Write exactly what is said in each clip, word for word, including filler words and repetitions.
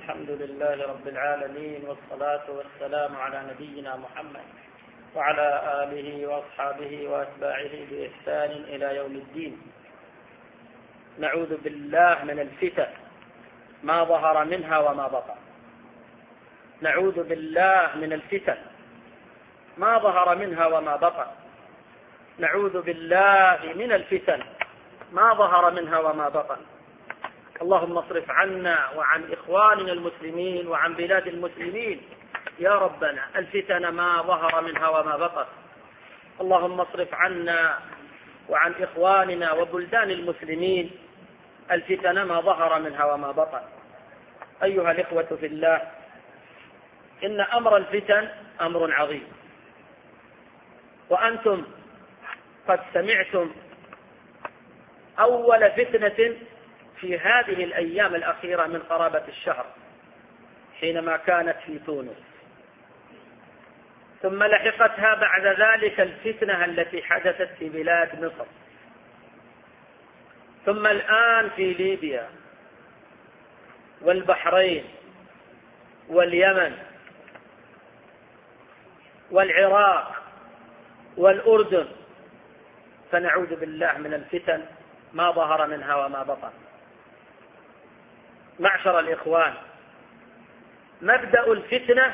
الحمد لله رب العالمين، والصلاة والسلام على نبينا محمد وعلى آله وأصحابه وأتباعه بإحسان إلى يوم الدين. نعوذ بالله من الفتن ما ظهر منها وما بطن. نعوذ بالله من الفتن ما ظهر منها وما بطن. نعوذ بالله من الفتن ما ظهر منها وما بطن. اللهم اصرف عنا وعن إخواننا المسلمين وعن بلاد المسلمين يا ربنا الفتن ما ظهر منها وما بطن. اللهم اصرف عنا وعن إخواننا وبلدان المسلمين الفتن ما ظهر منها وما بطن. أيها الإخوة في الله، إن أمر الفتن أمر عظيم، وأنتم قد سمعتم أول فتنة في هذه الأيام الأخيرة من قرابة الشهر حينما كانت في تونس، ثم لحقتها بعد ذلك الفتنة التي حدثت في بلاد مصر، ثم الآن في ليبيا والبحرين واليمن والعراق والأردن. فنعوذ بالله من الفتن ما ظهر منها وما بطن. معشر الإخوان، مبدأ الفتنة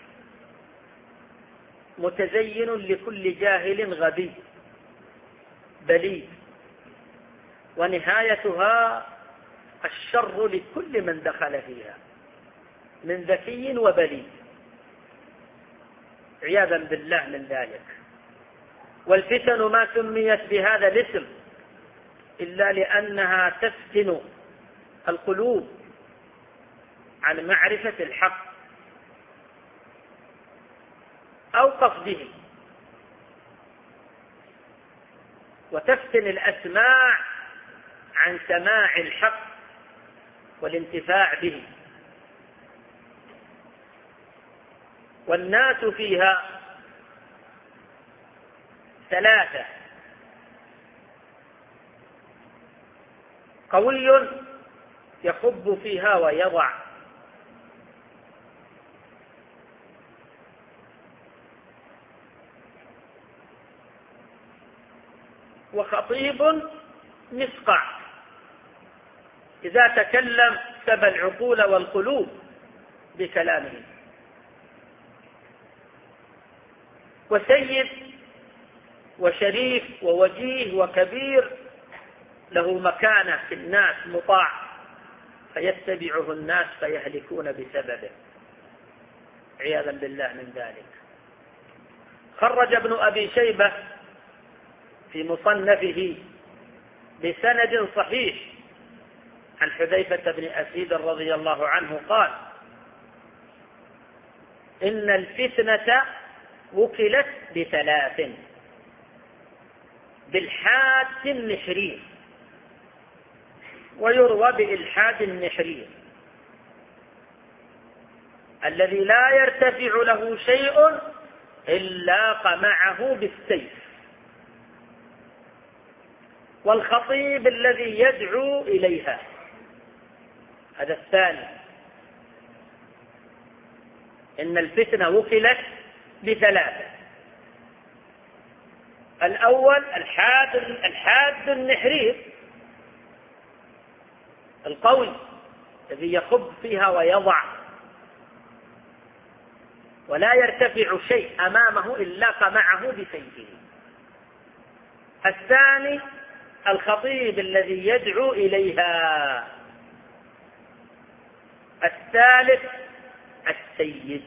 متزين لكل جاهل غبي بليد، ونهايتها الشر لكل من دخل فيها من ذكي وبليد، عياذا بالله من ذلك. والفتن ما سميت بهذا الاسم إلا لأنها تفتن القلوب عن معرفة الحق أو قصده، وتفتن الأسماع عن سماع الحق والانتفاع به. والناس فيها ثلاثة: قوي يخب فيها ويضع، وخطيب مسقع إذا تكلم سبى العقول والقلوب بكلامه، وسيد وشريف ووجيه وكبير له مكانة في الناس مطاع فيتبعه الناس فيهلكون بسببه، عياذا بالله من ذلك. خرج ابن أبي شيبة في مصنفه بسند صحيح عن حذيفة بن أسيد رضي الله عنه قال: إن الفتنة وكلت بثلاث: بالحاد النحري، ويروى بإلحاد النحري، الذي لا يرتفع له شيء إلا قمعه بالسيف، والخطيب الذي يدعو إليها. هذا الثاني. إن الفتنة وكلت بثلاثة: الأول الحاد الحاد النحرير القوي الذي يخب فيها ويضع ولا يرتفع شيء أمامه إلا قمعه بسيفه. الثاني الخطيب الذي يدعو إليها. الثالث السيد.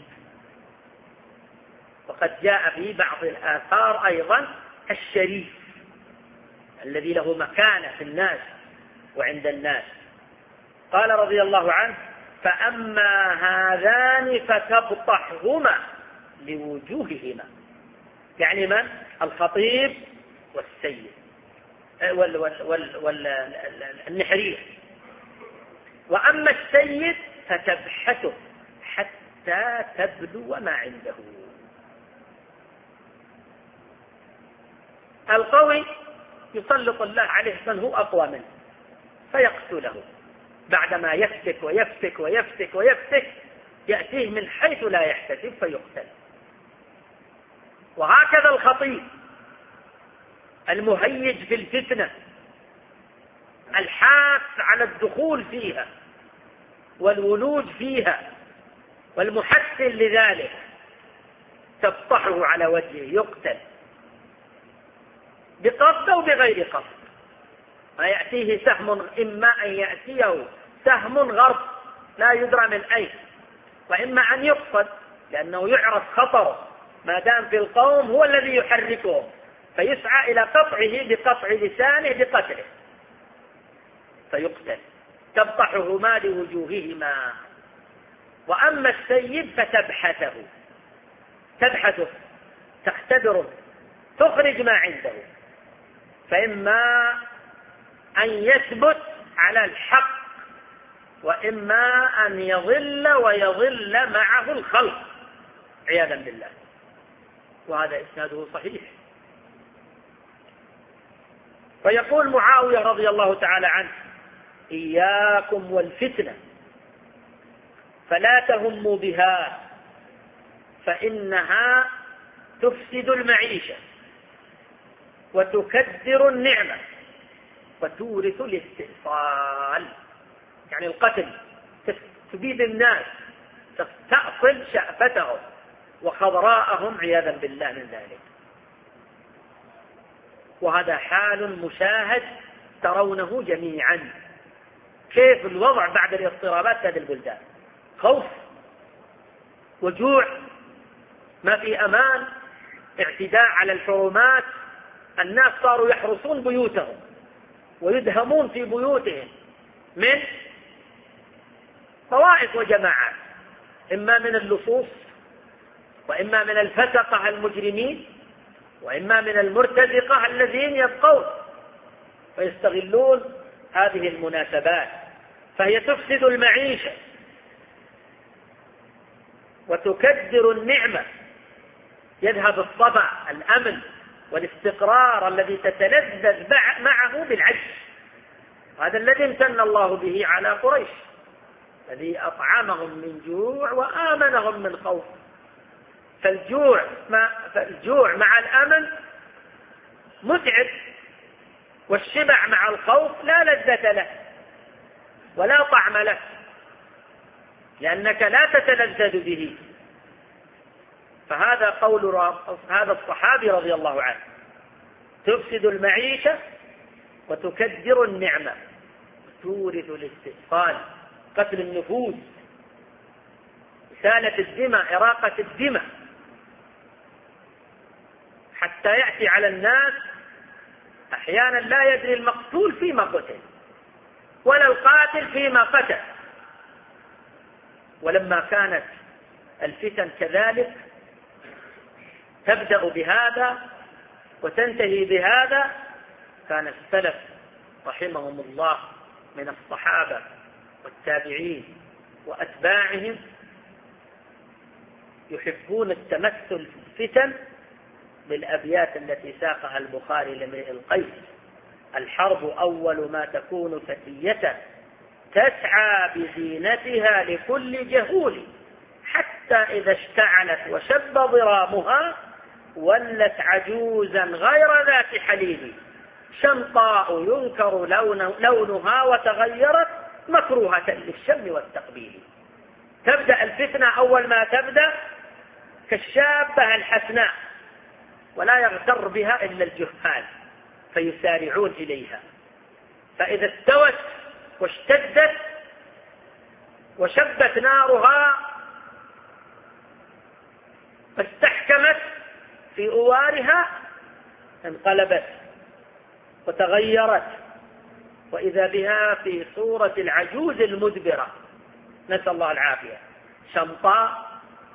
وقد جاء في بعض الآثار أيضا الشريف الذي له مكانة في الناس وعند الناس. قال رضي الله عنه: فأما هذان فتبطحهما لوجوههما، يعني من؟ الخطيب والسيد وال وال وال وال النحرية. وأما السيد فتبحثه حتى تبلو ما عنده. القوي يسلط الله عليه من هو أقوى منه فيقتله بعدما يفتك ويفتك ويفتك ويفتك يأتيه من حيث لا يحتسب فيقتل. وهكذا الخطيب المهيج في الفتنة الحاث على الدخول فيها والولوج فيها والمحسن لذلك تفطحه على وجهه يقتل بقصد أو بغير قصد. ما يأتيه سهم، إما أن يأتيه سهم غرب لا يدرى من أين، وإما أن يقصد لأنه يعرف خطره ما دام في القوم هو الذي يحركهم، فيسعى إلى قطعه بقطع لسانه بقتله فيقتل. تبطحهما لوجوههما. وأما السيد فتبحثه، تبحثه تختبره تخرج ما عنده، فإما أن يثبت على الحق وإما أن يضل ويضل معه الخلق عياذا بالله. وهذا إسناده صحيح. فيقول معاوية رضي الله تعالى عنه: إياكم والفتنة فلا تهموا بها فإنها تفسد المعيشة وتكدر النعمة وتورث الاستئصال، يعني القتل، تبيد الناس، تأصل شأفتهم وخضراءهم عياذا بالله من ذلك. وهذا حال مشاهد ترونه جميعا، كيف الوضع بعد الاضطرابات في هذه البلدان، خوف وجوع، ما في أمان، اعتداء على الحرمات، الناس صاروا يحرسون بيوتهم ويدهمون في بيوتهم من طوائف وجماعات، إما من اللصوص وإما من الفسقة المجرمين وإما من المرتزقة الذين يبقون فيستغلون هذه المناسبات. فهي تفسد المعيشة وتكدر النعمة، يذهب الصبع، الأمن والاستقرار الذي تتلذذ معه بالعيش. هذا الذي امتن الله به على قريش، الذي أطعمهم من جوع وآمنهم من خوف. فالجوع مع, فالجوع مع الأمن متعب، والشبع مع الخوف لا لذة له ولا طعم له، لأنك لا تتلذذ به. فهذا قول هذا الصحابي رضي الله عنه: تفسد المعيشة وتكدر النعمة وتورث الاستئصال، قتل النفوس، إسالة الدماء، إراقة الدماء، حتى يأتي على الناس أحيانا لا يدري المقتول فيما قتل ولا القاتل فيما قتل. ولما كانت الفتن كذلك تبدأ بهذا وتنتهي بهذا، كان السلف رحمهم الله من الصحابة والتابعين وأتباعهم يحبون التمثل في الفتن بالأبيات التي ساقها البخاري لامرئ القيس: الحرب أول ما تكون فتية تسعى بزينتها لكل جهول، حتى إذا اشتعلت وشب ضرامها ولت عجوزا غير ذات حليل، شمطاء ينكر لون لونها وتغيرت مكروهة للشم والتقبيل. تبدأ الفتنة أول ما تبدأ كالشابة الحسناء، ولا يغتر بها إلا الجهال فيسارعون إليها، فإذا استوت واشتدت وشبت نارها فاستحكمت في أوارها انقلبت وتغيرت، وإذا بها في صورة العجوز المدبرة، نسأل الله العافية، شمطاء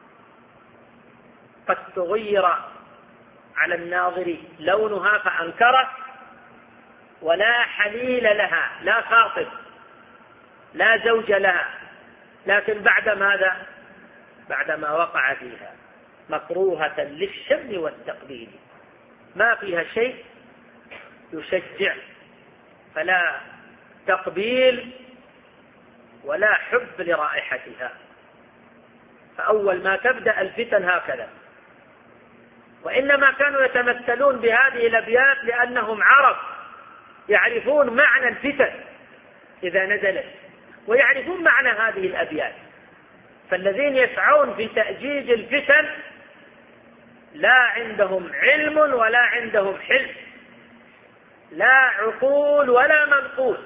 قد تغير على الناظر لونها فأنكرت، ولا حليل لها، لا خاطب لا زوج لها، لكن بعد ماذا؟ بعدما وقع فيها مكروهة للشم والتقبيل، ما فيها شيء يشجع، فلا تقبيل ولا حب لرائحتها. فأول ما تبدأ الفتن هكذا. وإنما كانوا يتمثلون بهذه الأبيات لأنهم عرب يعرفون معنى الفتن إذا نزلت، ويعرفون معنى هذه الأبيات. فالذين يسعون في تأجيج الفتن لا عندهم علم ولا عندهم حلم، لا عقول ولا منقول.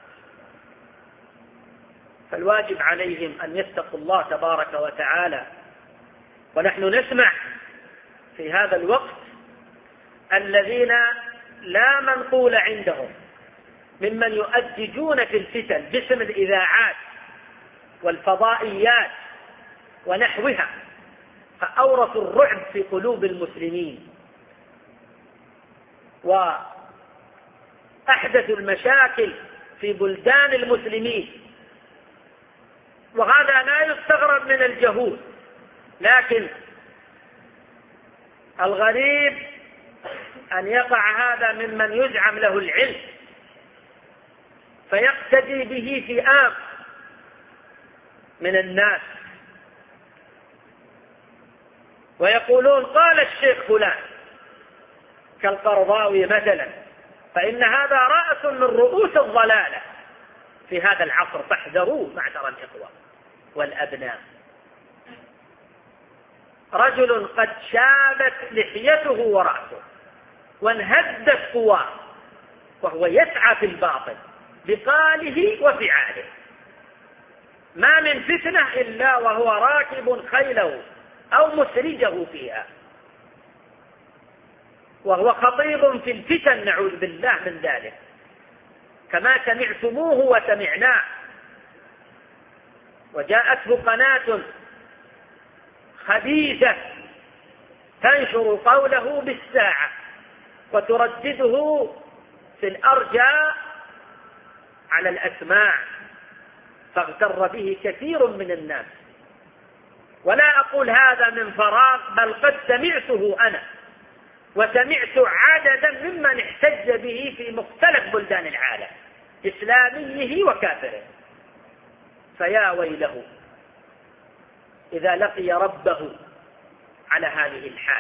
فالواجب عليهم أن يتقوا الله تبارك وتعالى. ونحن نسمع في هذا الوقت الذين لا منقول عندهم ممن يؤججون في الفتن باسم الإذاعات والفضائيات ونحوها، فأورثوا الرعب في قلوب المسلمين وأحدثوا المشاكل في بلدان المسلمين. وهذا لا يستغرب من الجهول، لكن الغريب أن يقع هذا ممن يزعم له العلم فيقتدي به فئام من الناس ويقولون قال الشيخ فلان كالقرضاوي مثلا، فإن هذا رأس من رؤوس الضلالة في هذا العصر، فاحذروه معشر الإخوة والأبناء. رجل قد شابت لحيته ورأسه وانهدت قواه، وهو يسعى في الباطل بقاله وفعاله، ما من فتنة إلا وهو راكب خيله أو مسرجه فيها، وهو خطيب في الفتن نعوذ بالله من ذلك، كما سمعتموه وسمعناه. وجاءته قناة خبيثة تنشر قوله بالساعة وتردده في الأرجاء على الأسماع، فاغتر به كثير من الناس. ولا أقول هذا من فراغ، بل قد سمعته أنا وسمعت عددا ممن احتج به في مختلف بلدان العالم إسلاميه وكافره. فيا ويله إذا لقي ربه على هذه الحال.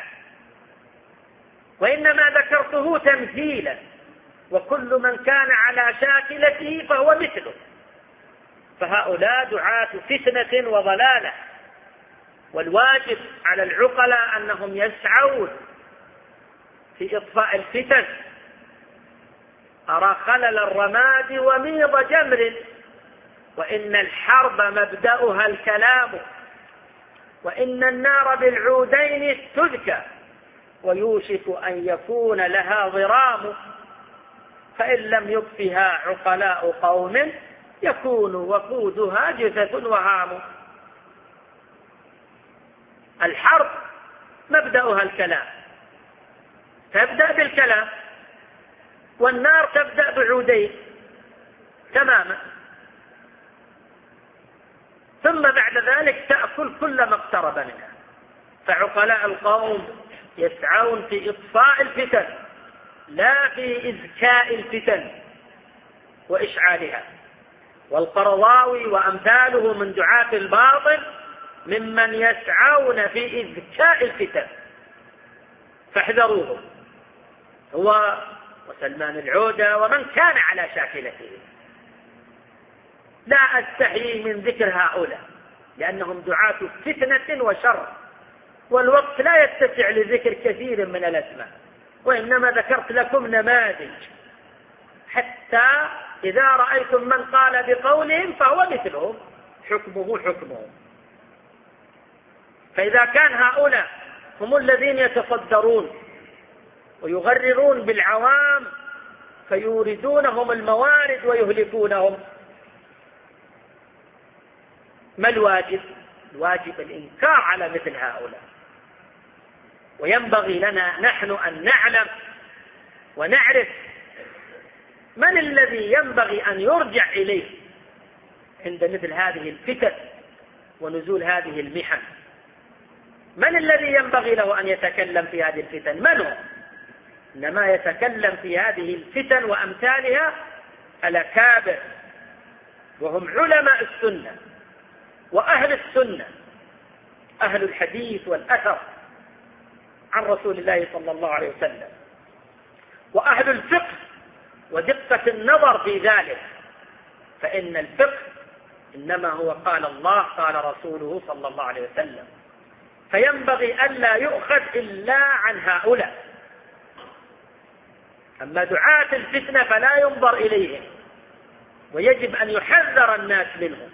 وإنما ذكرته تمثيلا، وكل من كان على شاكلته فهو مثله. فهؤلاء دعاة فتنة وضلالة، والواجب على العقلاء أنهم يسعون في إطفاء الفتن. أرى خلل الرماد وميض جمر، وإن الحرب مبدأها الكلام، وإن النار بالعودين تذكى، ويوشك أن يكون لها ضرام، فإن لم يطفها عقلاء قوم يكون وقودها جثث وهام. الحرب مبدأها الكلام، تبدأ بالكلام، والنار تبدأ بعودين تماما، ثم بعد ذلك تأكل كل ما اقترب منها. فعقلاء القوم يسعون في إطفاء الفتن لا في إذكاء الفتن وإشعالها. والقرضاوي وأمثاله من دعاة الباطل ممن يسعون في إذكاء الفتن، فاحذروهم، هو وسلمان العودة ومن كان على شاكلته. لا أستحي من ذكر هؤلاء لأنهم دعاة فتنة وشر، والوقت لا يتسع لذكر كثير من الأسماء، وإنما ذكرت لكم نماذج حتى إذا رأيتم من قال بقولهم فهو مثلهم، حكمه حكمهم. فإذا كان هؤلاء هم الذين يتصدرون ويغررون بالعوام فيوردونهم الموارد ويهلكونهم، ما الواجب؟ الواجب الإنكار على مثل هؤلاء. وينبغي لنا نحن أن نعلم ونعرف من الذي ينبغي أن يرجع إليه عند مثل هذه الفتن ونزول هذه المحن. من الذي ينبغي له أن يتكلم في هذه الفتن؟ من هو؟ إنما يتكلم في هذه الفتن وأمثالها الأكابر وهم علماء السنة وأهل السنة، أهل الحديث والأثر عن رسول الله صلى الله عليه وسلم، وأهل الفقه ودقة النظر في ذلك، فإن الفقه إنما هو قال الله قال رسوله صلى الله عليه وسلم، فينبغي ألا يؤخذ إلا عن هؤلاء. أما دعاة الفتنة فلا ينظر إليهم، ويجب أن يحذر الناس منهم.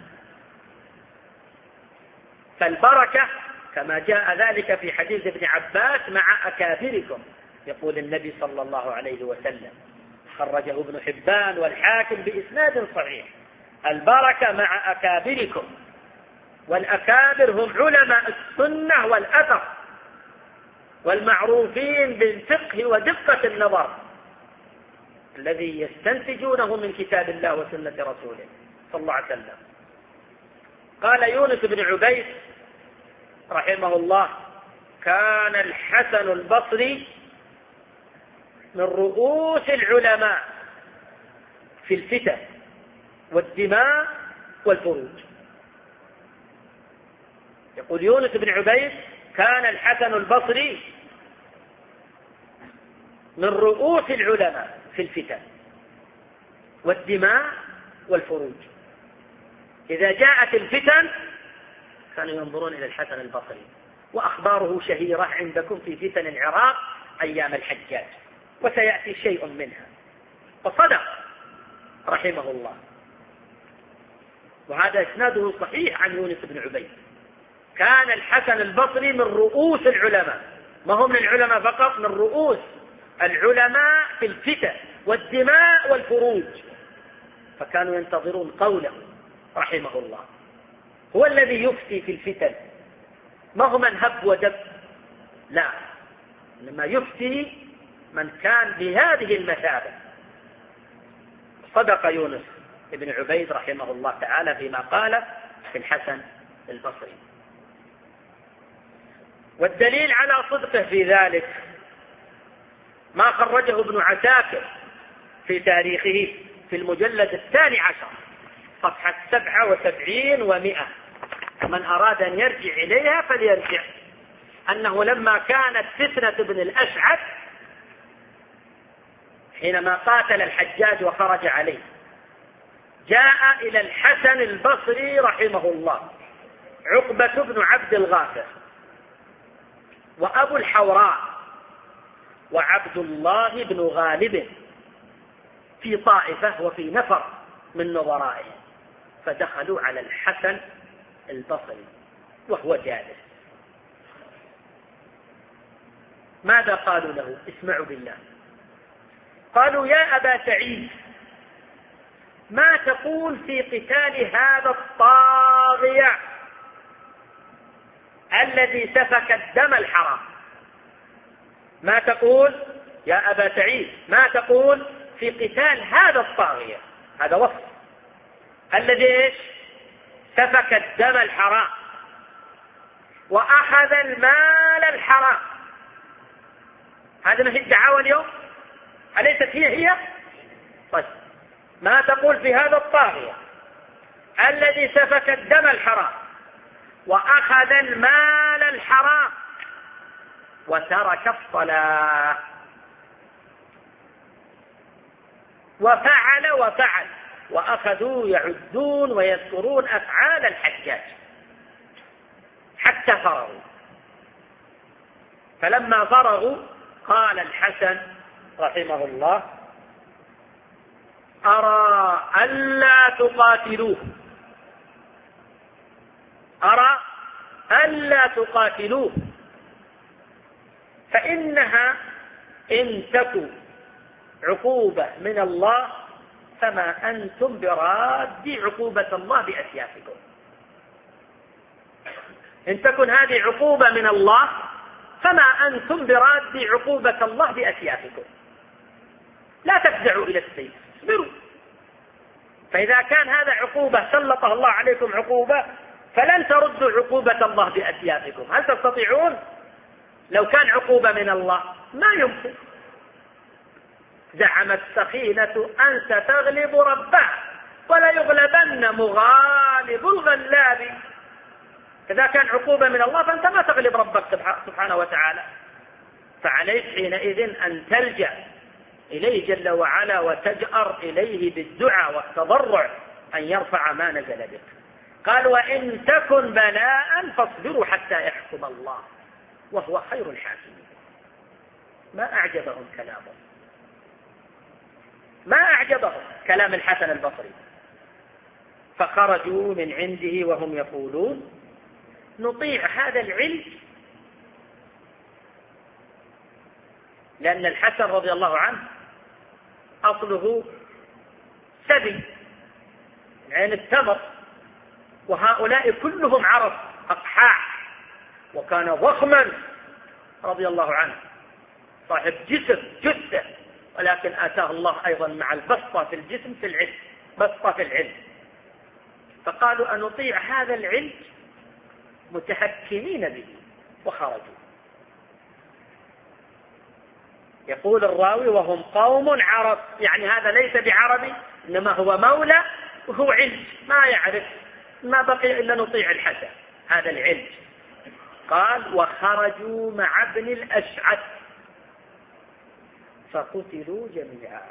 فالبركة كما جاء ذلك في حديث ابن عباس مع أكابركم، يقول النبي صلى الله عليه وسلم، خرجه ابن حبان والحاكم بإسناد صحيح: البركة مع أكابركم. والأكابر هم علماء السنة والأثر والمعروفين بالفقه ودقة النظر الذي يستنتجونه من كتاب الله وسنة رسوله صلى الله عليه وسلم. قال يونس بن عبيد رحمه الله: كان الحسن البصري من رؤوس العلماء في الفتن والدماء والفروج. يقول يونس بن عبيد: كان الحسن البصري من رؤوس العلماء في الفتن والدماء والفروج. إذا جاءت الفتن كانوا ينظرون إلى الحسن البصري، وأخباره شهيرة عندكم في فتن العراق أيام الحجاج، وسيأتي شيء منها. فصدق رحمه الله، وهذا إسناده صحيح عن يونس بن عبيد. كان الحسن البصري من رؤوس العلماء، ما هم من العلماء فقط، من رؤوس العلماء في الفتن والدماء والفروج، فكانوا ينتظرون قوله رحمه الله. هو الذي يفتي في الفتن، ما هو من هب ودب، لا، إنما يفتي من كان بهذه المثابة. صدق يونس بن عبيد رحمه الله تعالى فيما قال في الحسن البصري. والدليل على صدقه في ذلك ما خرجه ابن عساكر في تاريخه في المجلد الثاني عشر صفحة سبعة وسبعين ومئة، من أراد أن يرجع إليها فليرجع، أنه لما كانت فتنة ابن الأشعث حينما قاتل الحجاج وخرج عليه، جاء إلى الحسن البصري رحمه الله عقبة بن عبد الغافر وأبو الحوراء وعبد الله بن غالب في طائفة وفي نفر من نظرائه، فدخلوا على الحسن البصري وهو جالس. ماذا قالوا له؟ اسمعوا بالله. قالوا: يا أبا سعيد، ما تقول في قتال هذا الطاغية الذي سفك الدم الحرام؟ ما تقول يا أبا سعيد، ما تقول في قتال هذا الطاغية؟ هذا وصف الذي إيش؟ سفك الدم الحرام وأخذ المال الحرام. هذا ما هي الدعاوى اليوم؟ أليست هي هي؟ طيب، ما تقول في هذا الطاغية الذي سفك الدم الحرام وأخذ المال الحرام وترك الصلاة وفعل وفعل، وأخذوا يعدون ويذكرون أفعال الحجاج حتى فرغوا. فلما فرغوا قال الحسن رحمه الله: أرى ألا تقاتلوه، أرى ألا تقاتلوه، فإنها إن تكن عقوبة من الله فما أنتم براد عقوبة الله بأسيافكم. إن تكن هذه عقوبة من الله فما أنتم براد عقوبة الله بأسيافكم، لا تفزعوا إلى السيف، اصبروا. فإذا كان هذا عقوبة سلطه الله عليكم عقوبة، فلن تردوا عقوبة الله بأسيافكم. هل تستطيعون؟ لو كان عقوبة من الله ما يمكن. زعمت سخينة أن ستغلب ربها ولا يغلبن مغالب الغلاب. إذا كان عقوبة من الله فأنت ما تغلب ربك سبحانه وتعالى، فعليك حينئذ أن تلجأ إليه جل وعلا وتجأر إليه بالدعاء والتضرع أن يرفع ما نزل بك. قال وإن تكن بلاء فاصبروا حتى يحكم الله وهو خير الحاكمين. ما أعجبهم كلامه، ما أعجبهم كلام الحسن البصري. فخرجوا من عنده وهم يقولون نطيع هذا العلم، لأن الحسن رضي الله عنه أصله سبي عين التمر، وهؤلاء كلهم عرب أقحاح، وكان ضخما رضي الله عنه صاحب جسم جثة، ولكن آتاه الله أيضا مع البسطة في الجسم في العلم، بسطة في العلم. فقالوا أن نطيع هذا العلم متحكمين به وخرجوا. يقول الراوي وهم قوم عرب، يعني هذا ليس بعربي إنما هو مولى وهو علم ما يعرف، ما بقي إلا نطيع الحسن هذا العلم. قال وخرجوا مع ابن الأشعث فقتلوا جميعا،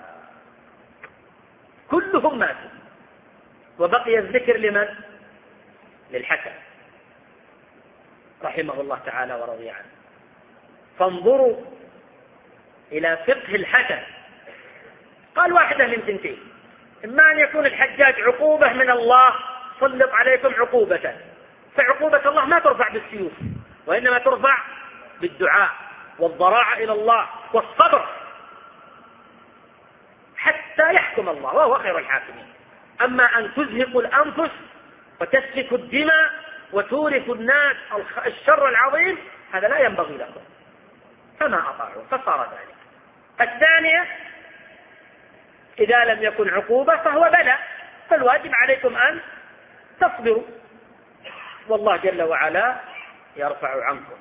كلهم ماتوا، وبقي الذكر لمن؟ للحسن رحمه الله تعالى ورضي عنه. فانظروا إلى فقه الحسن. قال واحدة من ثنتين، إما أن يكون الحجاج عقوبة من الله سلط عليكم عقوبة، فعقوبة الله ما ترفع بالسيوف وإنما ترفع بالدعاء والضراعة إلى الله والصبر حتى يحكم الله وهو خير الحاكمين. أما أن تزهقوا الأنفس وتسفكوا الدماء وتورثوا الناس الشر العظيم هذا لا ينبغي لكم، فما أطاعوا فصار ذلك. الثانية إذا لم يكن عقوبة فهو بلاء، فالواجب عليكم أن تصبروا والله جل وعلا يرفع عنكم.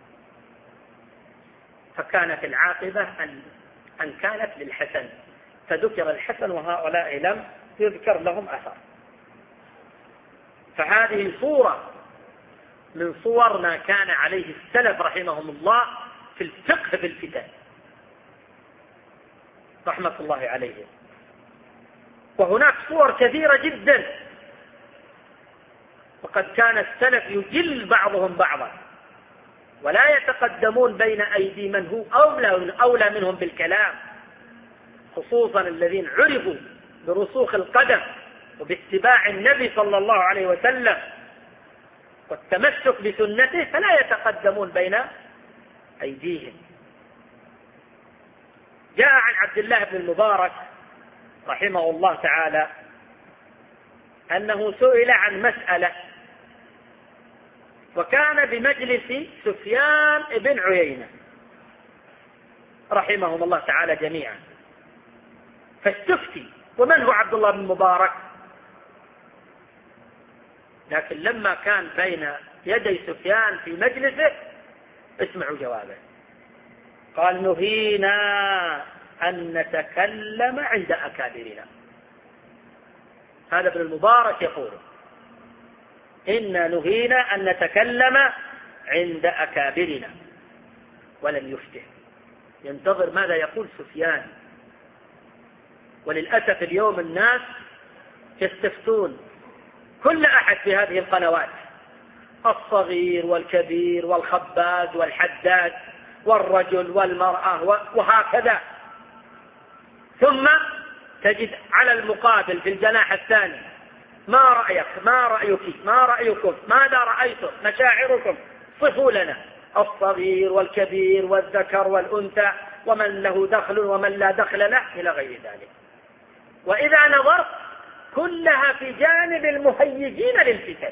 فكانت العاقبة أن, أن كانت للحسن، فذكر الحسن وهؤلاء لم يذكر لهم أثر. فهذه صورة من صور ما كان عليه السلف رحمهم الله في الفقه في الفتن رحمة الله عليهم. وهناك صور كثيرة جدا، وقد كان السلف يجل بعضهم بعضا ولا يتقدمون بين أيدي من هو أولى, أولى منهم بالكلام، خصوصا الذين عرفوا برسوخ القدم وباتباع النبي صلى الله عليه وسلم والتمسك بسنته، فلا يتقدمون بين أيديهم. جاء عن عبد الله بن المبارك رحمه الله تعالى أنه سئل عن مسألة، وكان بمجلس سفيان بن عيينة رحمهم الله تعالى جميعا، فاستفتي ومن هو عبد الله بن المبارك؟ لكن لما كان بين يدي سفيان في مجلسه اسمعوا جوابه. قال نهينا أن نتكلم عند أكابرنا. هذا ابن المبارك يقول إنا نهينا أن نتكلم عند أكابرنا، ولم يفتح، ينتظر ماذا يقول سفيان. وللأسف اليوم الناس يستفتون كل أحد في هذه القنوات، الصغير والكبير والخباز والحداد والرجل والمرأة وهكذا، ثم تجد على المقابل في الجناح الثاني ما رأيك ما رأيك ما رأيكم ماذا رأيتم مشاعركم صفوا لنا، الصغير والكبير والذكر والأنثى ومن له دخل ومن لا دخل له إلى غير ذلك. وإذا نظرت كلها في جانب المهيجين للفتن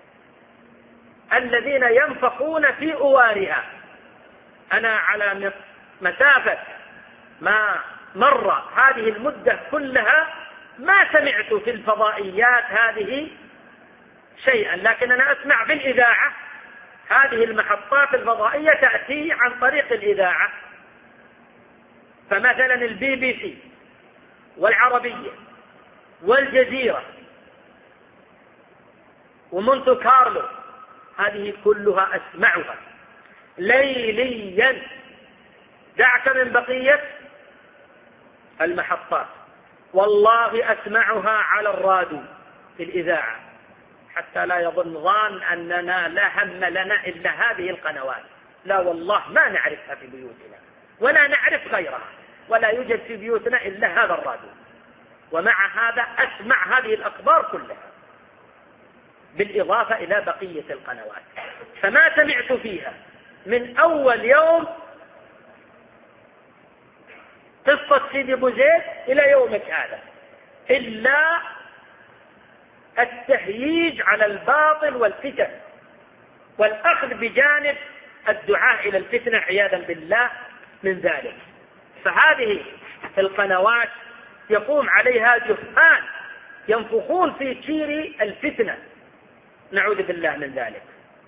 الذين ينفقون في أوارها. أنا على مسافة ما مر هذه المدة كلها ما سمعت في الفضائيات هذه شيئا، لكن أنا أسمع بالإذاعة. هذه المحطات الفضائية تأتي عن طريق الإذاعة، فمثلا البي بي سي والعربية والجزيرة ومونتو كارلو، هذه كلها أسمعها ليليا، دعك من بقية المحطات، والله أسمعها على الراديو في الإذاعة، حتى لا يظن ظان أننا لا هم لنا إلا هذه القنوات، لا والله ما نعرفها في بيوتنا ولا نعرف غيرها، ولا يوجد في بيوتنا إلا هذا الراديو، ومع هذا أسمع هذه الأخبار كلها بالإضافة إلى بقية القنوات. فما سمعت فيها من أول يوم قصة سيدي أبو زيد إلى يومك هذا إلا التهييج على الباطل والفتن والأخذ بجانب الدعاء إلى الفتنة عياذا بالله من ذلك. فهذه القنوات يقوم عليها جهال ينفخون في كير الفتنة، نعوذ بالله من ذلك.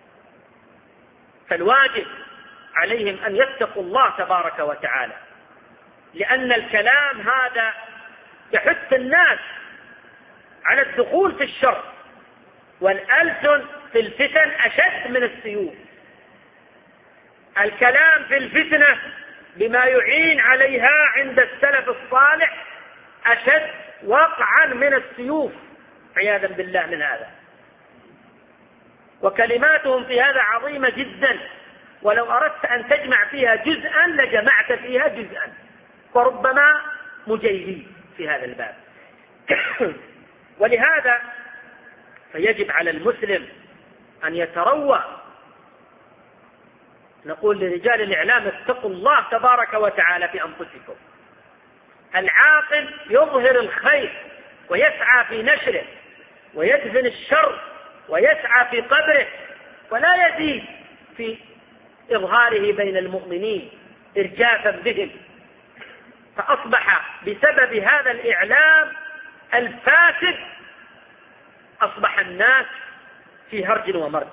فالواجب عليهم أن يتقوا الله تبارك وتعالى، لأن الكلام هذا يحث الناس على الدخول في الشر، والألسن في الفتن أشد من السيوف. الكلام في الفتنة بما يعين عليها عند السلف الصالح أشد وقعا من السيوف عياذا بالله من هذا. وكلماتهم في هذا عظيمة جدا، ولو أردت أن تجمع فيها جزءا لجمعت فيها جزءا، وربما مجيدين في هذا الباب. ولهذا فيجب على المسلم أن يتروى. نقول لرجال الإعلام اتقوا الله تبارك وتعالى في أنفسكم. العاقل يظهر الخير ويسعى في نشره، ويدفن الشر ويسعى في قبره، ولا يزيد في إظهاره بين المؤمنين إرجافا بهم. فأصبح بسبب هذا الإعلام الفاسد أصبح الناس في هرج ومرج.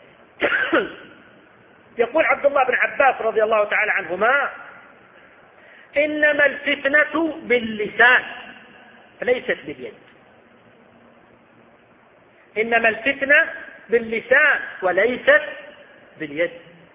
يقول عبد الله بن عباس رضي الله تعالى عنهما: إنما الفتنة باللسان فليست باليد. إنما الفتنة باللسان وليست باليد.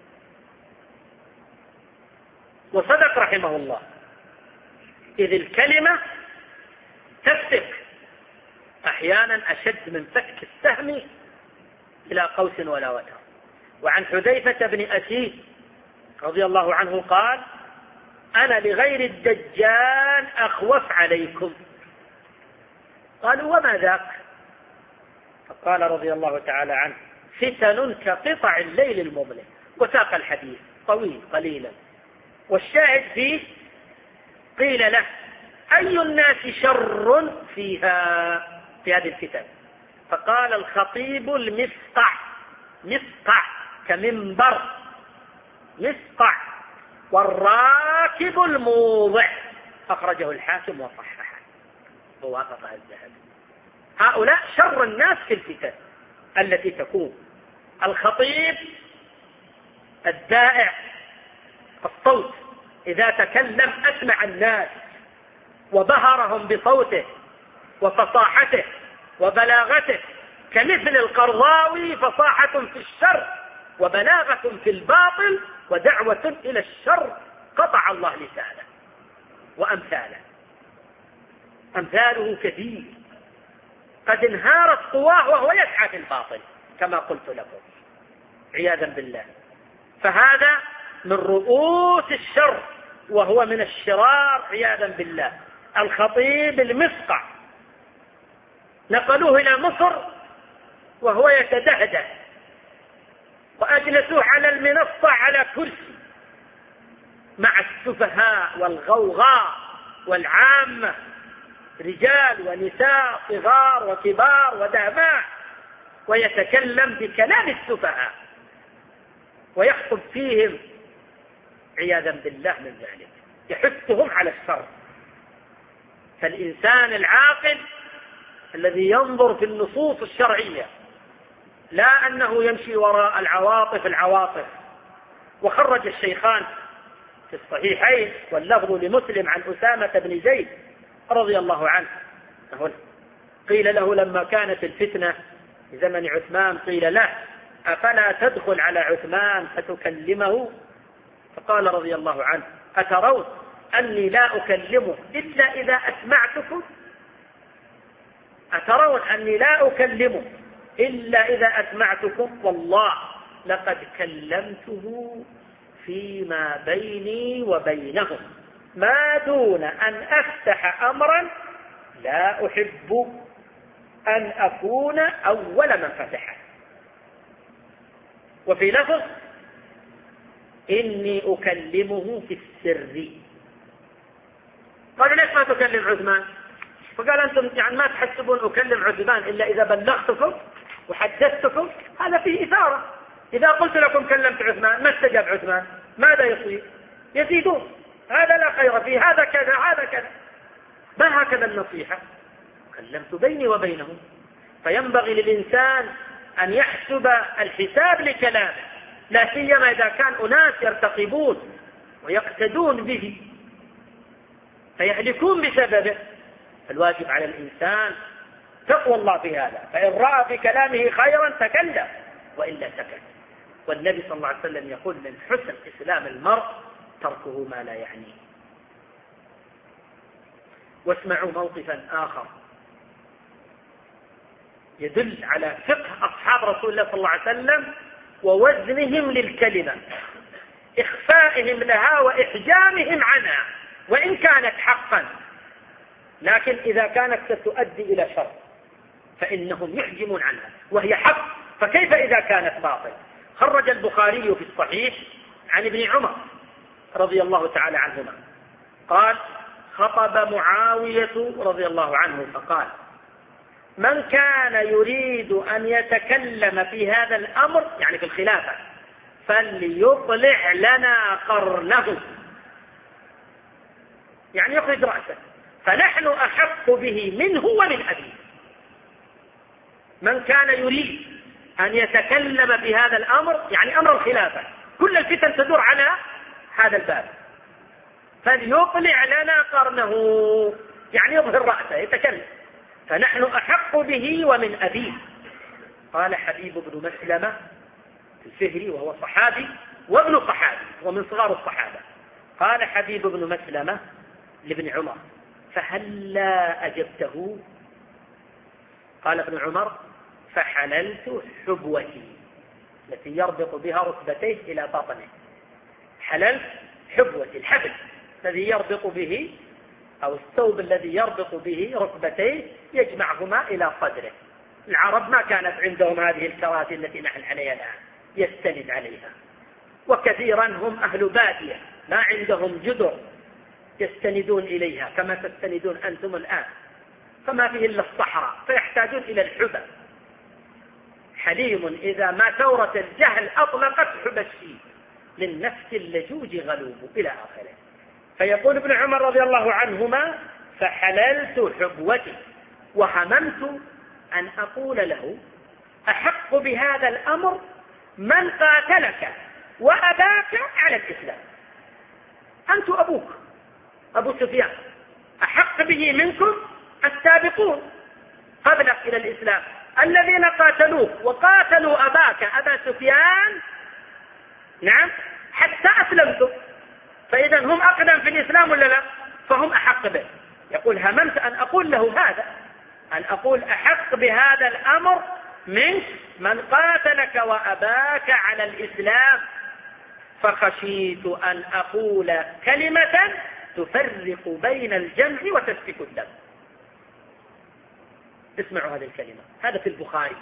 وصدق رحمه الله، إذ الكلمة تفتك أحيانا أشد من فك السهم إلى قوس ولا وتر. وعن حذيفة بن أسيد رضي الله عنه قال: أنا لغير الدجال أخوف عليكم. قالوا: وما ذاك؟ فقال رضي الله تعالى عنه: فتن كقطع الليل المظلم. وساق الحديث طويل قليلا، والشاهد فيه قيل له: أي الناس شر فيها في هذه الفتن؟ فقال: الخطيب المسقع. مسقع كمنبر، مسقع. والراكب الموضع. أخرجه الحاكم وصححه ووافق الذهبي. هؤلاء شر الناس في الفتن التي تكون. الخطيب الدائع الصوت، إذا تكلم أسمع الناس وبهرهم بصوته وفصاحته وبلاغته، كمثل القرضاوي: فصاحة في الشر وبلاغة في الباطل ودعوة إلى الشر قطع الله لسانه. وأمثاله أمثاله كثير، قد انهارت قواه وهو يسعى في الباطل كما قلت لكم عياذا بالله. فهذا من رؤوس الشر، وهو من الشرار عياذا بالله. الخطيب المسقع نقلوه إلى مصر وهو يتدهده، وأجلسوه على المنصة على كرسي مع السفهاء والغوغاء والعامة، رجال ونساء صغار وكبار ودهماء، ويتكلم بكلام السفهاء ويخطب فيهم عياذا بالله من ذلك، يحثهم على الشر. فالإنسان العاقل الذي ينظر في النصوص الشرعية، لا أنه يمشي وراء العواطف العواطف. وخرج الشيخان في الصحيحين واللفظ لمسلم عن أسامة بن زيد رضي الله عنه قيل له لما كانت الفتنة في زمن عثمان قيل له أفلا تدخل على عثمان فتكلمه؟ فقال رضي الله عنه أترون أني لا أكلمه إلا إذا أسمعتكم؟ أترون أني لا أكلمه إلا إذا أسمعتكم؟ والله لقد كلمته فيما بيني وبينهم ما دون أن أفتح أمرا لا أحب أن أكون أول من فتحه. وفي لفظ إني أكلمه في السر. قالوا ليش ما تكلم عثمان؟ فقال أنتم يعني ما تحسبون أكلم عثمان إلا إذا بلغتكم وحدثتكم؟ هذا فيه إثارة. إذا قلت لكم كلمت عثمان ما استجاب عثمان ماذا يصير؟ يزيدون هذا لا خير فيه هذا كذا هذا كذا. ما هكذا النصيحة؟ كلمت بيني وبينهم. فينبغي للإنسان أن يحسب الحساب لكلامه، لا سيما إذا كان أناس يرتقبون ويقتدون به فيهلكون بسببه. الواجب على الإنسان تقوى الله في هذا، فإن رأى في كلامه خيرا تكلم وإلا سكت. والنبي صلى الله عليه وسلم يقول من حسن إسلام المرء تركه ما لا يعنيه. واسمعوا موقفا آخر يدل على فقه أصحاب رسول الله صلى الله عليه وسلم ووزنهم للكلمة، إخفائهم لها وإحجامهم عنها وإن كانت حقا، لكن إذا كانت ستؤدي إلى شر فإنهم يحجمون عنها وهي حق، فكيف إذا كانت باطل؟ خرج البخاري في الصحيح عن ابن عمر رضي الله تعالى عنهما قال خطب معاوية رضي الله عنه فقال من كان يريد أن يتكلم في هذا الأمر يعني في الخلافة فليطلع لنا قرنه، يعني يخرج رأسه، فنحن أحق به منه ومن أبيه. من كان يريد أن يتكلم في هذا الأمر يعني أمر الخلافة، كل الفتن تدور على هذا الباب، فليطلع لنا قرنه يعني يظهر رأسه يتكلم، فنحن أحق به ومن أبيه. قال حبيب بن مسلمة الفهري وهو صحابي وابن صحابي ومن صغار الصحابة، قال حبيب بن مسلمة لابن عمر فهلا أجبته؟ قال ابن عمر فحللت حبوتي التي يربط بها ركبتيه إلى بطنه. حللت حبوتي الحبل الذي يربط به أو الثوب الذي يربط به ركبتيه يجمعهما إلى صدره. العرب ما كانت عندهم هذه الكراسي التي نحن عليها الآن يستند عليها، وكثيرا هم أهل بادية ما عندهم جدر يستندون إليها كما تستندون أنتم الآن، فما فيه إلا الصحراء فيحتاجون إلى الحبى. حليم إذا ما ثورة الجهل أطلقت حبى الشيء للنفس اللجوج غلوب إلى آخره. فيقول ابن عمر رضي الله عنهما فحللت حبوتي وهممت أن أقول له أحق بهذا الأمر من قاتلك وأباك على الإسلام. أنت أبوك أبو سفيان أحق به منكم السابقون قبلك إلى الإسلام الذين قاتلوك وقاتلوا أباك أبا سفيان، نعم، حتى أسلمتم، فإذا هم أقدم في الإسلام ولا لا؟ فهم أحق به. يقول هممت أن أقول له هذا، أن أقول أحق بهذا الأمر منك من قاتلك وأباك على الإسلام، فخشيت أن أقول كلمة تفرق بين الجمع وتسفك الدم. اسمعوا هذه الكلمة، هذا في البخاري.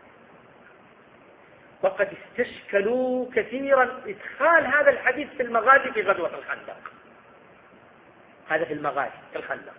وقد استشكلوا كثيرا إدخال هذا الحديث في المغازي في غزوة الخندق. هذا في المغازي في الخندق.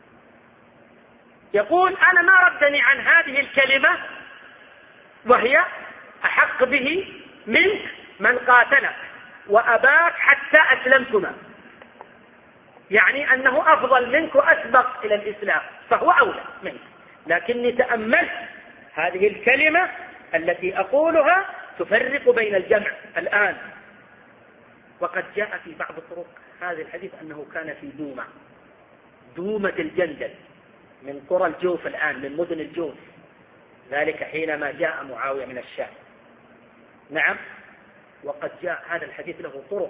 يقول أنا ما ردني عن هذه الكلمة وهي أحق به منك من قاتلك وأباك حتى أسلمتما، يعني أنه أفضل منك وأسبق إلى الإسلام فهو أولى منك، لكني تأملت هذه الكلمة التي أقولها تفرق بين الجمع الآن. وقد جاء في بعض طرق هذا الحديث أنه كان في دومة دومة الجندل، من قرى الجوف الآن، من مدن الجوف، ذلك حينما جاء معاوية من الشام. نعم، وقد جاء هذا الحديث له طرق،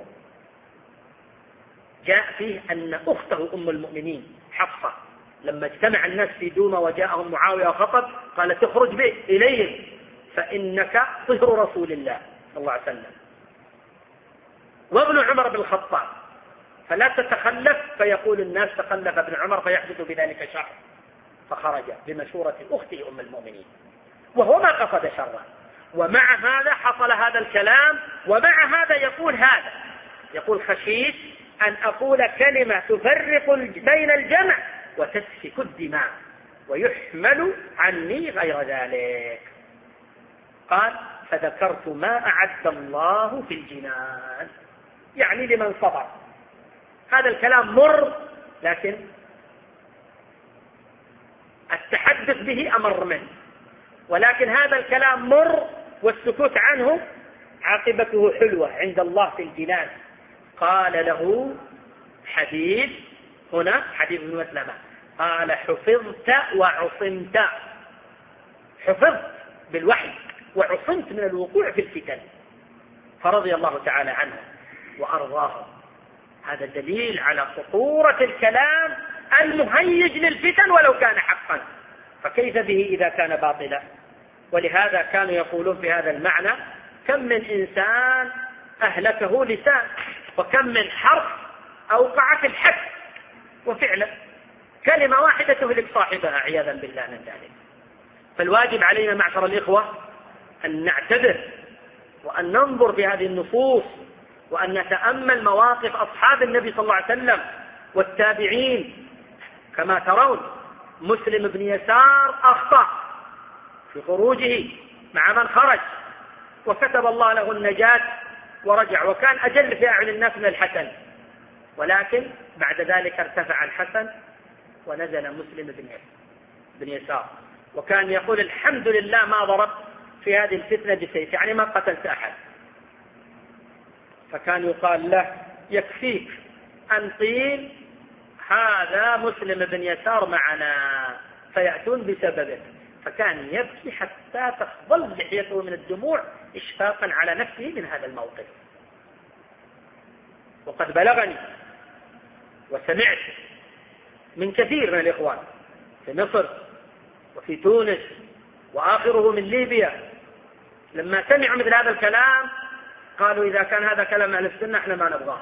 جاء فيه أن أخته أم المؤمنين حفصة لما اجتمع الناس في دومة وجاءهم معاوية وخطب قالت اخرج به إليهم فإنك طهر رسول الله صلى الله عليه وسلم. وابن عمر بن الخطاب فلا تتخلف، فيقول الناس تخلف ابن عمر فيحدث بذلك شر، فخرج بمشورة أخته أم المؤمنين وهو ما قصد شرا. ومع هذا حصل هذا الكلام، ومع هذا يقول هذا، يقول خشيت أن أقول كلمة تفرق بين الجمع وتسفك الدماء ويحمل عني غير ذلك. قال فذكرت ما أعد الله في الجنان، يعني لمن صبر. هذا الكلام مر، لكن التحدث به أمر منه، ولكن هذا الكلام مر والسكوت عنه عاقبته حلوة عند الله في الجنان. قال له حديث هنا، حديث ابن مسلمة، قال حفظت وعصمت، حفظت بالوحي وعصمت من الوقوع في الفتن، فرضي الله تعالى عنه وأرضاه. هذا دليل على خطورة الكلام المهيج للفتن ولو كان حقا، فكيف به إذا كان باطلا؟ ولهذا كانوا يقولون في هذا المعنى كم من إنسان أهلكه لسان، وكم من حرف أوقع في الحد، وفعلا كلمة واحدة تهلك صاحبها عياذا بالله من ذلك. فالواجب علينا معشر الإخوة أن نعتبر وأن ننظر في هذه النصوص، وأن نتأمل مواقف أصحاب النبي صلى الله عليه وسلم والتابعين. كما ترون مسلم بن يسار أخطأ في خروجه مع من خرج، وكتب الله له النجاة ورجع، وكان أجل في أعين الناس من الحسن، ولكن بعد ذلك ارتفع الحسن ونزل مسلم بن يسار، وكان يقول الحمد لله ما ضرب في هذه الفتنة بسيف، يعني ما قتلت أحد. فكان يقال له يكفيك أن قيل هذا مسلم بن يسار معنا، فيأتون بسببه. فكان يبكي حتى تخضل لحيته من الدموع إشفاقا على نفسه من هذا الموقف. وقد بلغني وسمعت من كثير من الإخوان في مصر وفي تونس وآخره من ليبيا، لما سمعوا مثل هذا الكلام قالوا إذا كان هذا كلام أهل السنة احنا ما نبغاه.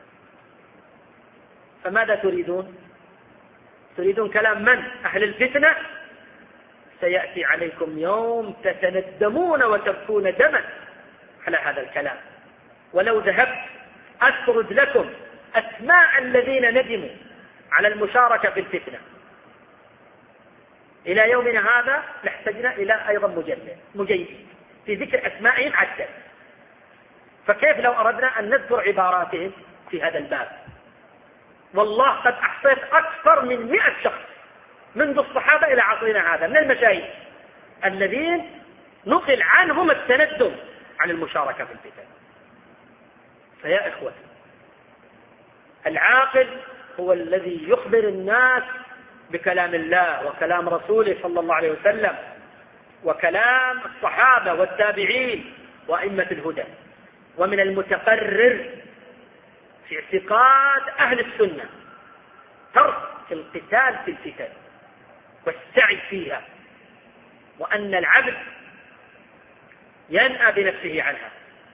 فماذا تريدون؟ تريدون كلام من؟ أهل الفتنة؟ سيأتي عليكم يوم تتندمون وتبكون دما على هذا الكلام. ولو ذهبت أسرد لكم أسماء الذين ندموا على المشاركة في الفتنة إلى يومنا هذا لاحتجنا إلى أيضا مجلد مجيد في ذكر أسمائهم عدة. فكيف لو أردنا أن نذكر عباراتهم في هذا الباب؟ والله قد أحصيت أكثر من مئة شخص منذ الصحابة إلى عصرنا هذا من المشايخ الذين نقل عنهم التندم عن المشاركة في الفتن. فيا إخوة، العاقل هو الذي يخبر الناس بكلام الله وكلام رسوله صلى الله عليه وسلم وكلام الصحابة والتابعين وأئمة الهدى. ومن المتقرر في اعتقاد أهل السنة ترك القتال في الفتن والسعي فيها، وأن العبد ينأى بنفسه عنها،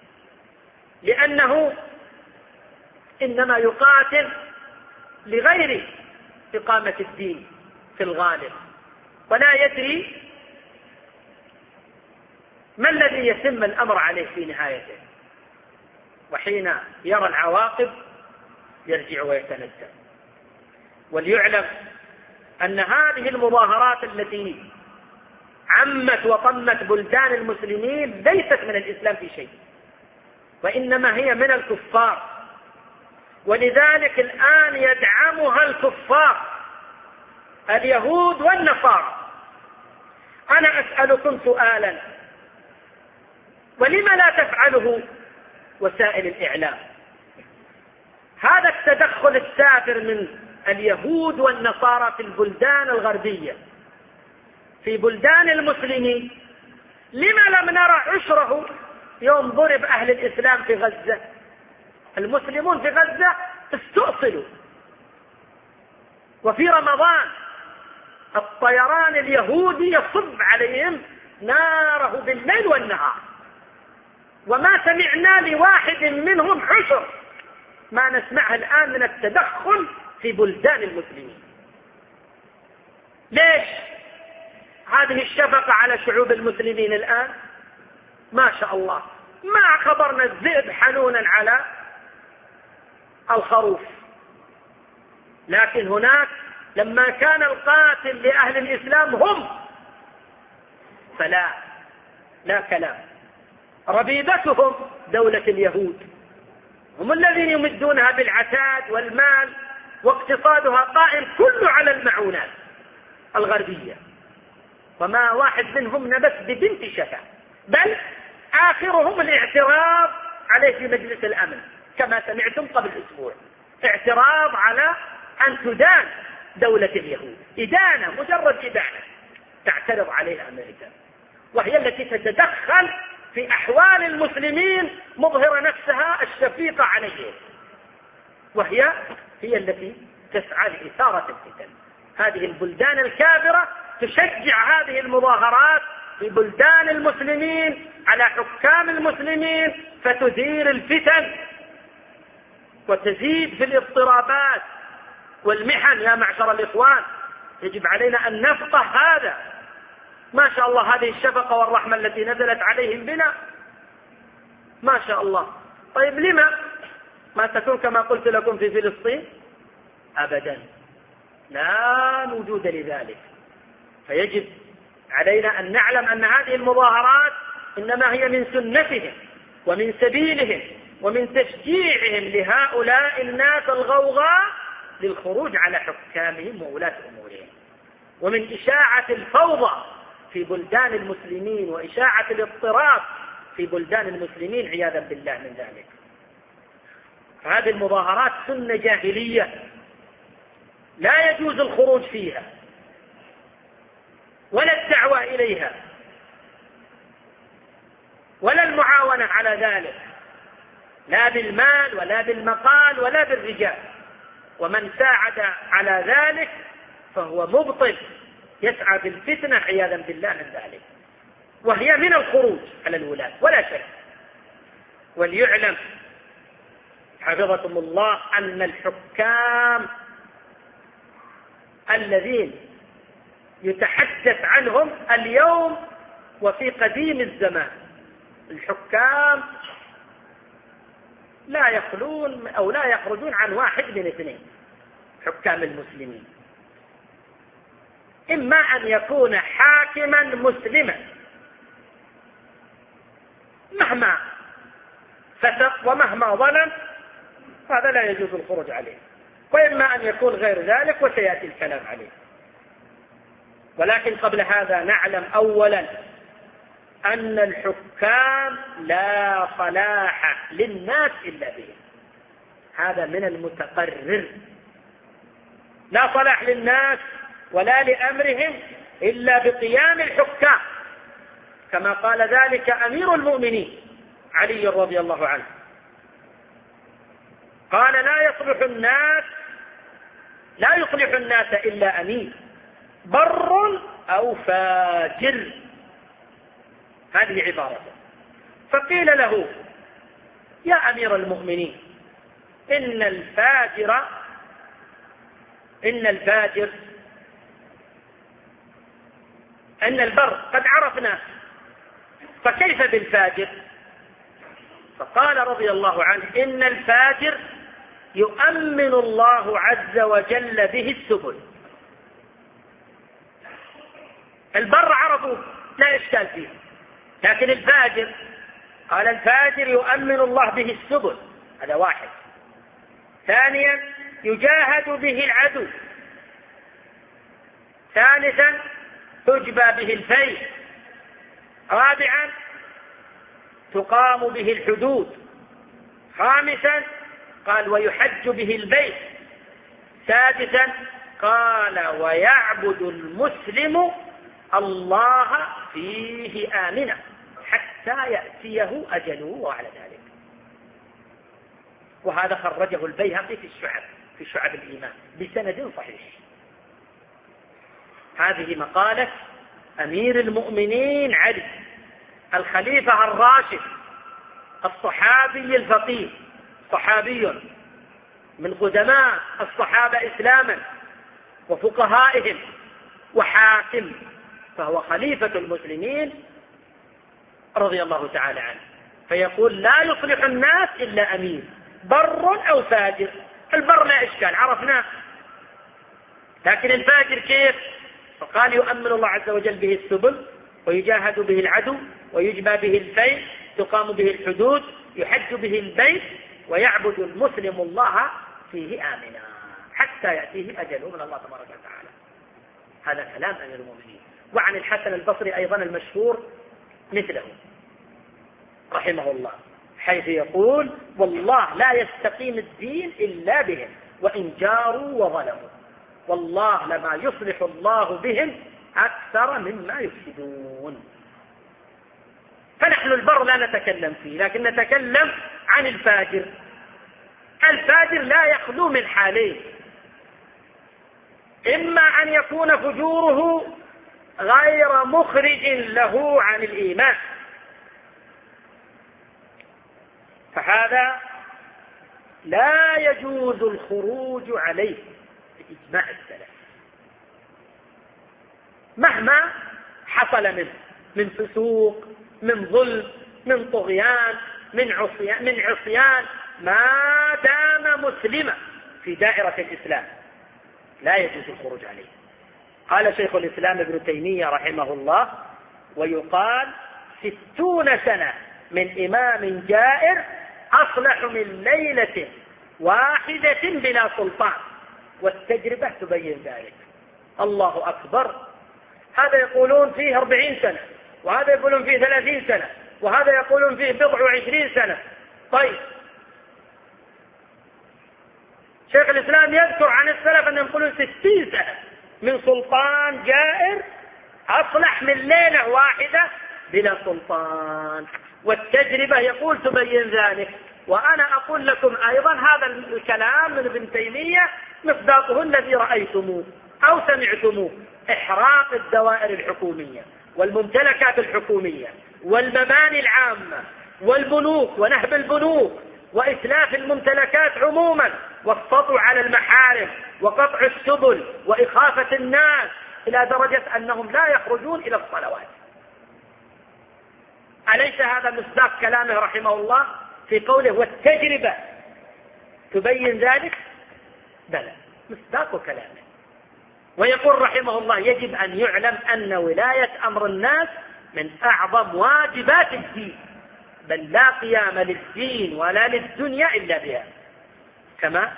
لأنه إنما يقاتل لغير إقامة الدين في الغالب، ولا يدري ما الذي يتم الأمر عليه في نهايته، وحين يرى العواقب يرجع ويتندم. وليعلم أن هذه المظاهرات التي عمت وطمت بلدان المسلمين ليست من الإسلام في شيء، وإنما هي من الكفار، ولذلك الآن يدعمها الكفار اليهود والنصارى. أنا أسألكم سؤالا، ولم لا تفعله وسائل الإعلام؟ هذا التدخل السافر من اليهود والنصارى في البلدان الغربية. في بلدان المسلمين لما لم نرى عشره يوم ضرب أهل الإسلام في غزة؟ المسلمون في غزة استؤصلوا، وفي رمضان الطيران اليهودي يصب عليهم ناره بالليل والنهار، وما سمعنا لواحد منهم عشر ما نسمعه الآن من التدخل في بلدان المسلمين. ليش هذه الشفقة على شعوب المسلمين الآن؟ ما شاء الله، ما خبرنا الذئب حنونا على الخروف، لكن هناك لما كان القاتل لأهل الإسلام هم، فلا لا كلام. ربيبتهم دولة اليهود، هم الذين يمدونها بالعتاد والمال، واقتصادها قائم كله على المعونات الغربية، وما واحد منهم نبت ببنت شفا، بل آخرهم الاعتراض عليه في مجلس الأمن كما سمعتم قبل أسبوع، اعتراض على أن تدان دولة اليهود، إدانة، مجرد إدانة تعترض عليها أمريكا، وهي التي تتدخل في أحوال المسلمين مظهرة نفسها الشفيقة عليهم، وهي هي التي تسعى لإثارة الفتن. هذه البلدان الكافرة تشجع هذه المظاهرات في بلدان المسلمين على حكام المسلمين، فتثير الفتن وتزيد في الاضطرابات والمحن. يا معشر الإخوان، يجب علينا أن نفقه هذا. ما شاء الله هذه الشفقة والرحمة التي نزلت عليهم بنا، ما شاء الله. طيب لما ما تكون كما قلت لكم في فلسطين؟ أبدا، لا وجود لذلك. فيجب علينا أن نعلم أن هذه المظاهرات إنما هي من سنتهم ومن سبيلهم ومن تشجيعهم لهؤلاء الناس الغوغاء للخروج على حكامهم وولاة أمورهم، ومن إشاعة الفوضى في بلدان المسلمين وإشاعة الاضطراب في بلدان المسلمين عياذا بالله من ذلك. هذه المظاهرات سنة جاهلية لا يجوز الخروج فيها ولا الدعوة إليها ولا المعاونة على ذلك، لا بالمال ولا بالمقال ولا بالرجال، ومن ساعد على ذلك فهو مبطل يسعى بالفتنة عياذا بالله من ذلك، وهي من الخروج على الولاة ولا شك. وليعلم حفظكم الله أن الحكام الذين يتحدث عنهم اليوم وفي قديم الزمان، الحكام لا يخلون أو لا يخرجون عن واحد من اثنين. حكام المسلمين إما أن يكون حاكما مسلما مهما فسق ومهما ظلم، هذا لا يجوز الخروج عليه، وإما أن يكون غير ذلك وسيأتي الكلام عليه. ولكن قبل هذا نعلم أولا أن الحكام لا صلاح للناس إلا بهم، هذا من المتقرر. لا صلاح للناس ولا لأمرهم إلا بقيام الحكام، كما قال ذلك أمير المؤمنين علي رضي الله عنه، قال لا يصلح الناس لا يصلح الناس إلا أمير بر أو فاجر، هذه عبارته. فقيل له يا أمير المؤمنين إن الفاجر إن الفاجر أن البر قد عرفنا، فكيف بالفاجر؟ فقال رضي الله عنه إن الفاجر يؤمن الله عز وجل به السبل. البر عرفوا لا إشكال فيه، لكن الفاجر قال الفاجر يؤمن الله به السبل، هذا واحد. ثانيا يجاهد به العدو. ثالثا تجبى به الفيل. رابعا تقام به الحدود. خامسا قال ويحج به البيت. سادسا قال ويعبد المسلم الله فيه آمنا حتى يأتيه أجله وعلى ذلك. وهذا خرجه البيهقي في الشعب في شعب الإيمان بسند صحيح. هذه مقالة أمير المؤمنين علي الخليفة الراشد الصحابي الفقيه، صحابي من قدماء الصحابة إسلاما وفقهائهم وحاكم، فهو خليفة المسلمين رضي الله تعالى عنه. فيقول لا يصلح الناس إلا أمير بر أو فاجر. البر لا إشكال عرفناه، لكن الفاجر كيف؟ فقال يؤمن الله عز وجل به السبل ويجاهد به العدو ويجبى به الفيل تقام به الحدود يحج به البيت ويعبد المسلم الله فيه آمنا حتى يأتيه أجله من الله تبارك وتعالى. هذا كلام أمير المؤمنين. وعن الحسن البصري أيضا المشهور مثله رحمه الله، حيث يقول والله لا يستقيم الدين إلا بهم وإن جاروا وظلموا، والله لما يصلح الله بهم أكثر مما يفسدون. فنحن البر لا نتكلم فيه، لكن نتكلم عن الفاجر. الفاجر لا يخلو من حالين: إما أن يكون فجوره غير مخرج له عن الإيمان، فهذا لا يجوز الخروج عليه بإجماع السلف مهما حصل منه من فسوق، من ظلم، من طغيان، من عصيان, من عصيان ما دام مسلما في دائرة الإسلام لا يجوز الخروج عليه. قال شيخ الإسلام ابن تيمية رحمه الله: ويقال ستون سنة من إمام جائر أصلح من ليلة واحدة بلا سلطان، والتجربة تبين ذلك. الله أكبر. هذا يقولون فيه أربعين سنة، وهذا يقولون فيه ثلاثين سنة، وهذا يقولون فيه بضع وعشرين سنة. طيب، شيخ الإسلام يذكر عن السلف أنهم يقولون ستين سنة من سلطان جائر أصلح من ليلة واحدة بلا سلطان، والتجربة يقول تبين ذلك. وأنا أقول لكم أيضا هذا الكلام من ابن تيمية مصداقه الذي رأيتموه أو سمعتموه: إحراق الدوائر الحكومية والممتلكات الحكومية والمباني العامة والبنوك ونهب البنوك وإتلاف الممتلكات عموما والسطو على المحارم وقطع السبل وإخافة الناس إلى درجة أنهم لا يخرجون إلى الصلوات. أليس هذا مصداق كلامه رحمه الله في قوله والتجربة تبين ذلك؟ بلى، مصداق كلامه. ويقول رحمه الله: يجب أن يعلم أن ولاية أمر الناس من أعظم واجبات الدين، بل لا قيام للدين ولا للدنيا إلا بها، كما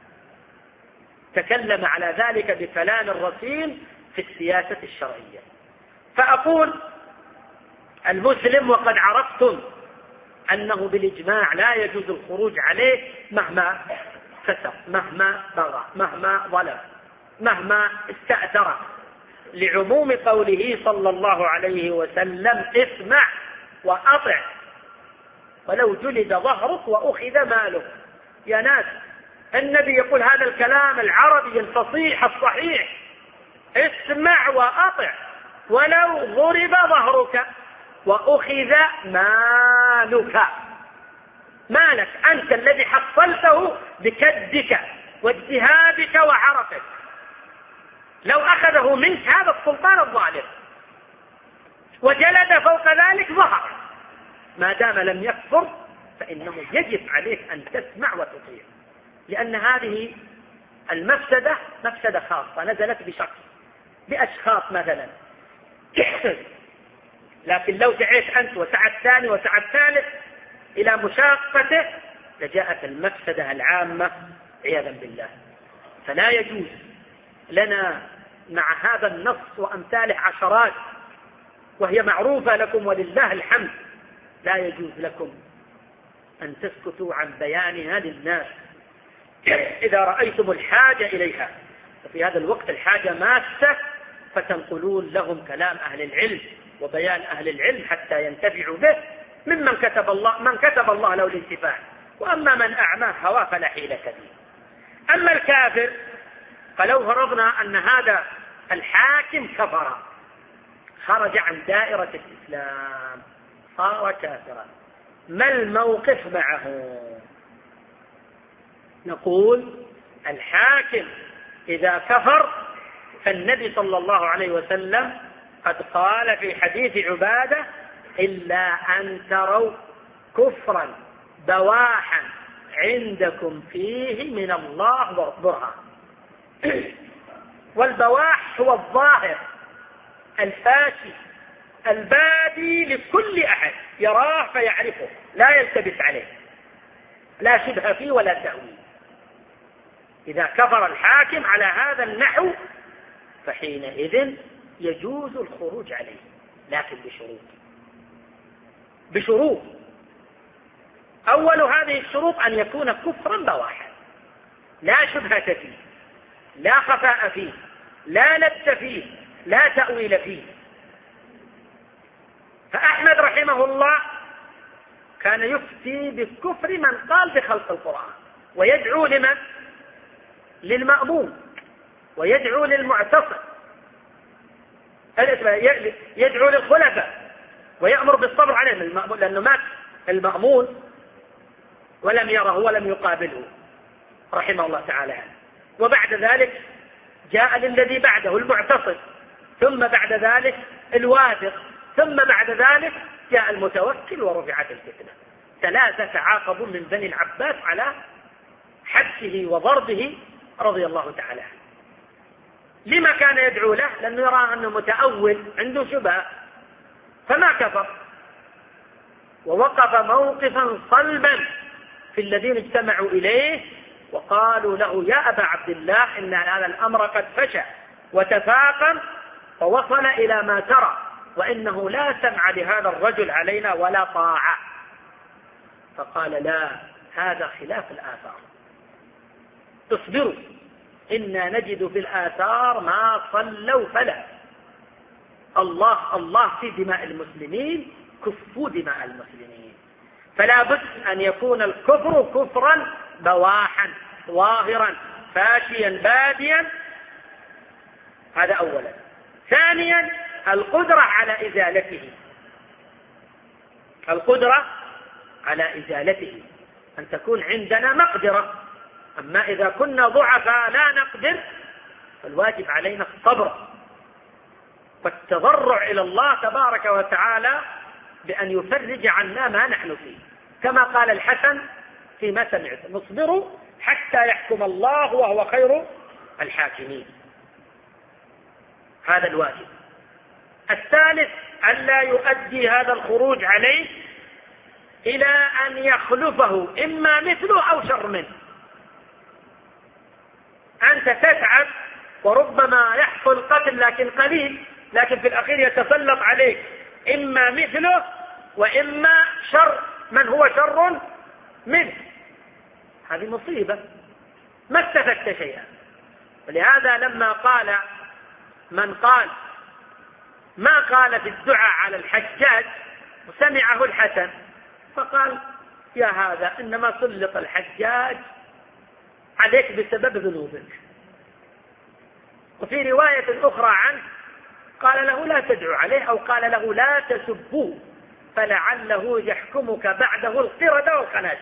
تكلم على ذلك بكلام الرصين في السياسة الشرعية. فأقول المسلم وقد عرفتم أنه بالإجماع لا يجوز الخروج عليه مهما فسق، مهما بغى، مهما ظلم، مهما استأثر، لعموم قوله صلى الله عليه وسلم: اسمع وأطع ولو جلد ظهرك وأخذ مالك. يا ناس، النبي يقول هذا الكلام العربي الفصيح الصحيح: اسمع وأطع ولو ضرب ظهرك وأخذ مالك. مالك أنت الذي حصلته بكدك واجتهادك وعرفك، لو أخذه منك هذا السلطان الظالم وجلد فوق ذلك ظهر، ما دام لم يكفر فإنه يجب عليك أن تسمع وتطيع، لأن هذه المفسدة مفسدة خاصة نزلت بشخص بأشخاص مثلا لكن لو دعيت أنت وسعى الثاني وسعى الثالث إلى مشاقته لجاءت المفسدة العامة عياذا بالله. فلا يجوز لنا مع هذا النص وأمثاله عشرات وهي معروفة لكم ولله الحمد، لا يجوز لكم أن تسكتوا عن بيانها للناس إذا رأيتم الحاجة إليها، وفي هذا الوقت الحاجة ماسة، فتنقلون لهم كلام أهل العلم وبيان أهل العلم حتى ينتفعوا به ممن كتب الله من كتب الله له الانتفاع. وأما من أعماه هواه فلا حيلة به. أما الكافر فلو فرضنا أن هذا الحاكم كفر، خرج عن دائرة الإسلام، صار كافرا، ما الموقف معه؟ نقول الحاكم إذا كفر فالنبي صلى الله عليه وسلم قد قال في حديث عبادة: إلا أن تروا كفرا بواحا عندكم فيه من الله برهان. والبواح هو الظاهر الفاشي البادي لكل أحد يراه فيعرفه، لا يلتبس عليه، لا شبه فيه ولا تأويل. إذا كفر الحاكم على هذا النحو فحينئذ يجوز الخروج عليه، لكن بشروط بشروط أول هذه الشروط أن يكون كفرا بواحا، لا شبهة فيه، لا خفاء فيه، لا لبس فيه، لا تأويل فيه. فأحمد رحمه الله كان يفتي بالكفر من قال بخلق القرآن، ويدعو لمن؟ للمأمون، ويدعو للمعتصم، يدعو للخلفاء، ويأمر بالصبر عليهم، لأنه مات المأمون ولم يره ولم يقابله رحمه الله تعالى. وبعد ذلك جاء للذي بعده المعتصم، ثم بعد ذلك الواثق، ثم بعد ذلك جاء المتوكل ورفعت الفتنة. ثلاثة تعاقبوا من بني العباس على حبسه وضربه رضي الله تعالى عنه. لما كان يدعو له؟ لأنه يرى أنه متأول عنده شبهة، فما كفر، ووقف موقفا صلبا في الذين اجتمعوا إليه وقالوا له: يا أبا عبد الله، إن هذا الأمر قد فشى وتفاقم ووصل إلى ما ترى، وإنه لا سمع لهذا الرجل علينا ولا طاعة. فقال: لا، هذا خلاف الآثار، اصبروا، إنا نجد في الآثار ما صلوا فلا. الله الله في دماء المسلمين، كفوا دماء المسلمين. فلا بد أن يكون الكفر كفرا بواحا ظاهرا فاشيا باديا. هذا أولا. ثانيا القدرة على إزالته، القدرة على إزالته، أن تكون عندنا مقدرة. أما إذا كنا ضعفاء لا نقدر فالواجب علينا الصبر والتضرع إلى الله تبارك وتعالى بأن يفرج عنا ما نحن فيه، كما قال الحسن فيما سمعت: نصبر حتى يحكم الله وهو خير الحاكمين. هذا الواجب. الثالث ألا يؤدي هذا الخروج عليه إلى أن يخلفه إما مثله أو شر منه. أنت تتعب وربما يحصل قتل لكن قليل، لكن في الأخير يتسلط عليك إما مثله وإما شر من هو شر منه. هذه مصيبة، ما استفدت شيئا. ولهذا لما قال من قال ما قال في الدعاء على الحجاج وسمعه الحسن، فقال: يا هذا إنما سلط الحجاج عليك بسبب ذنوبك. وفي رواية أخرى عنه قال له: لا تدعو عليه، أو قال له: لا تسبوه فلعله يحكمك بعده القردة والخنازير.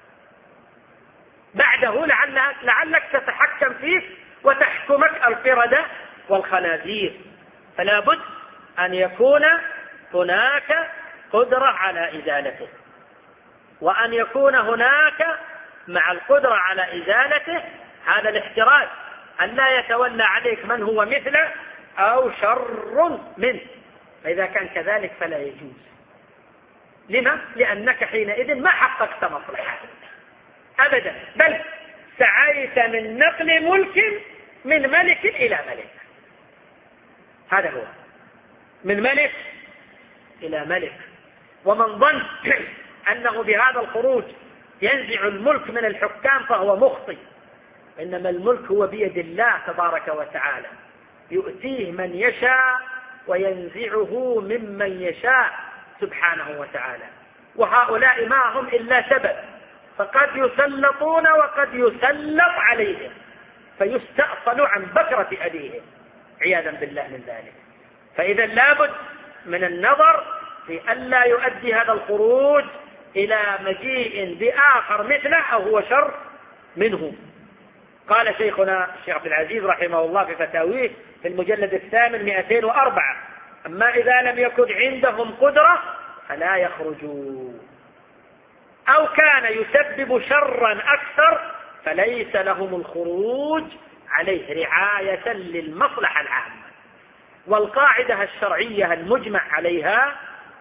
بعده لعلك, لعلك تتحكم فيه وتحكمك القردة والخنازير. فلا بد أن يكون هناك قدرة على إزالته، وأن يكون هناك مع القدرة على إزالته هذا الاحتراز، أن لا يتولى عليك من هو مثله أو شر منه. فإذا كان كذلك فلا يجوز. لما؟ لأنك حينئذ ما حققت مصلحة أبدا، بل سعيت من نقل ملك من ملك إلى ملك. هذا هو، من ملك إلى ملك. ومن ظن أنه بهذا الخروج ينزع الملك من الحكام فهو مخطئ، إنما الملك هو بيد الله تبارك وتعالى، يؤتيه من يشاء وينزعه ممن يشاء سبحانه وتعالى. وهؤلاء ما هم إلا سبب، فقد يسلطون وقد يسلط عليهم فيستأصل عن بكرة أبيهم عياذا بالله من ذلك. فإذا لابد من النظر في ألا يؤدي هذا الخروج إلى مجيء بآخر مثله أو هو شر منه. قال شيخنا الشيخ عبد العزيز رحمه الله في فتاويه في المجلد الثامن مئتين وأربعة: أما إذا لم يكن عندهم قدرة فلا يخرجوا، أو كان يسبب شرا أكثر فليس لهم الخروج عليه رعاية للمصلحة العامة. والقاعدة الشرعية المجمع عليها